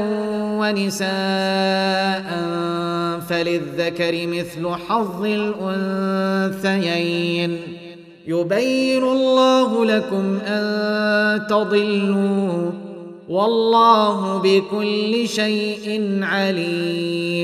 ونساء فللذكر مثل حظ الأنثيين يبين الله لكم أن تضلوا والله بكل شيء عليم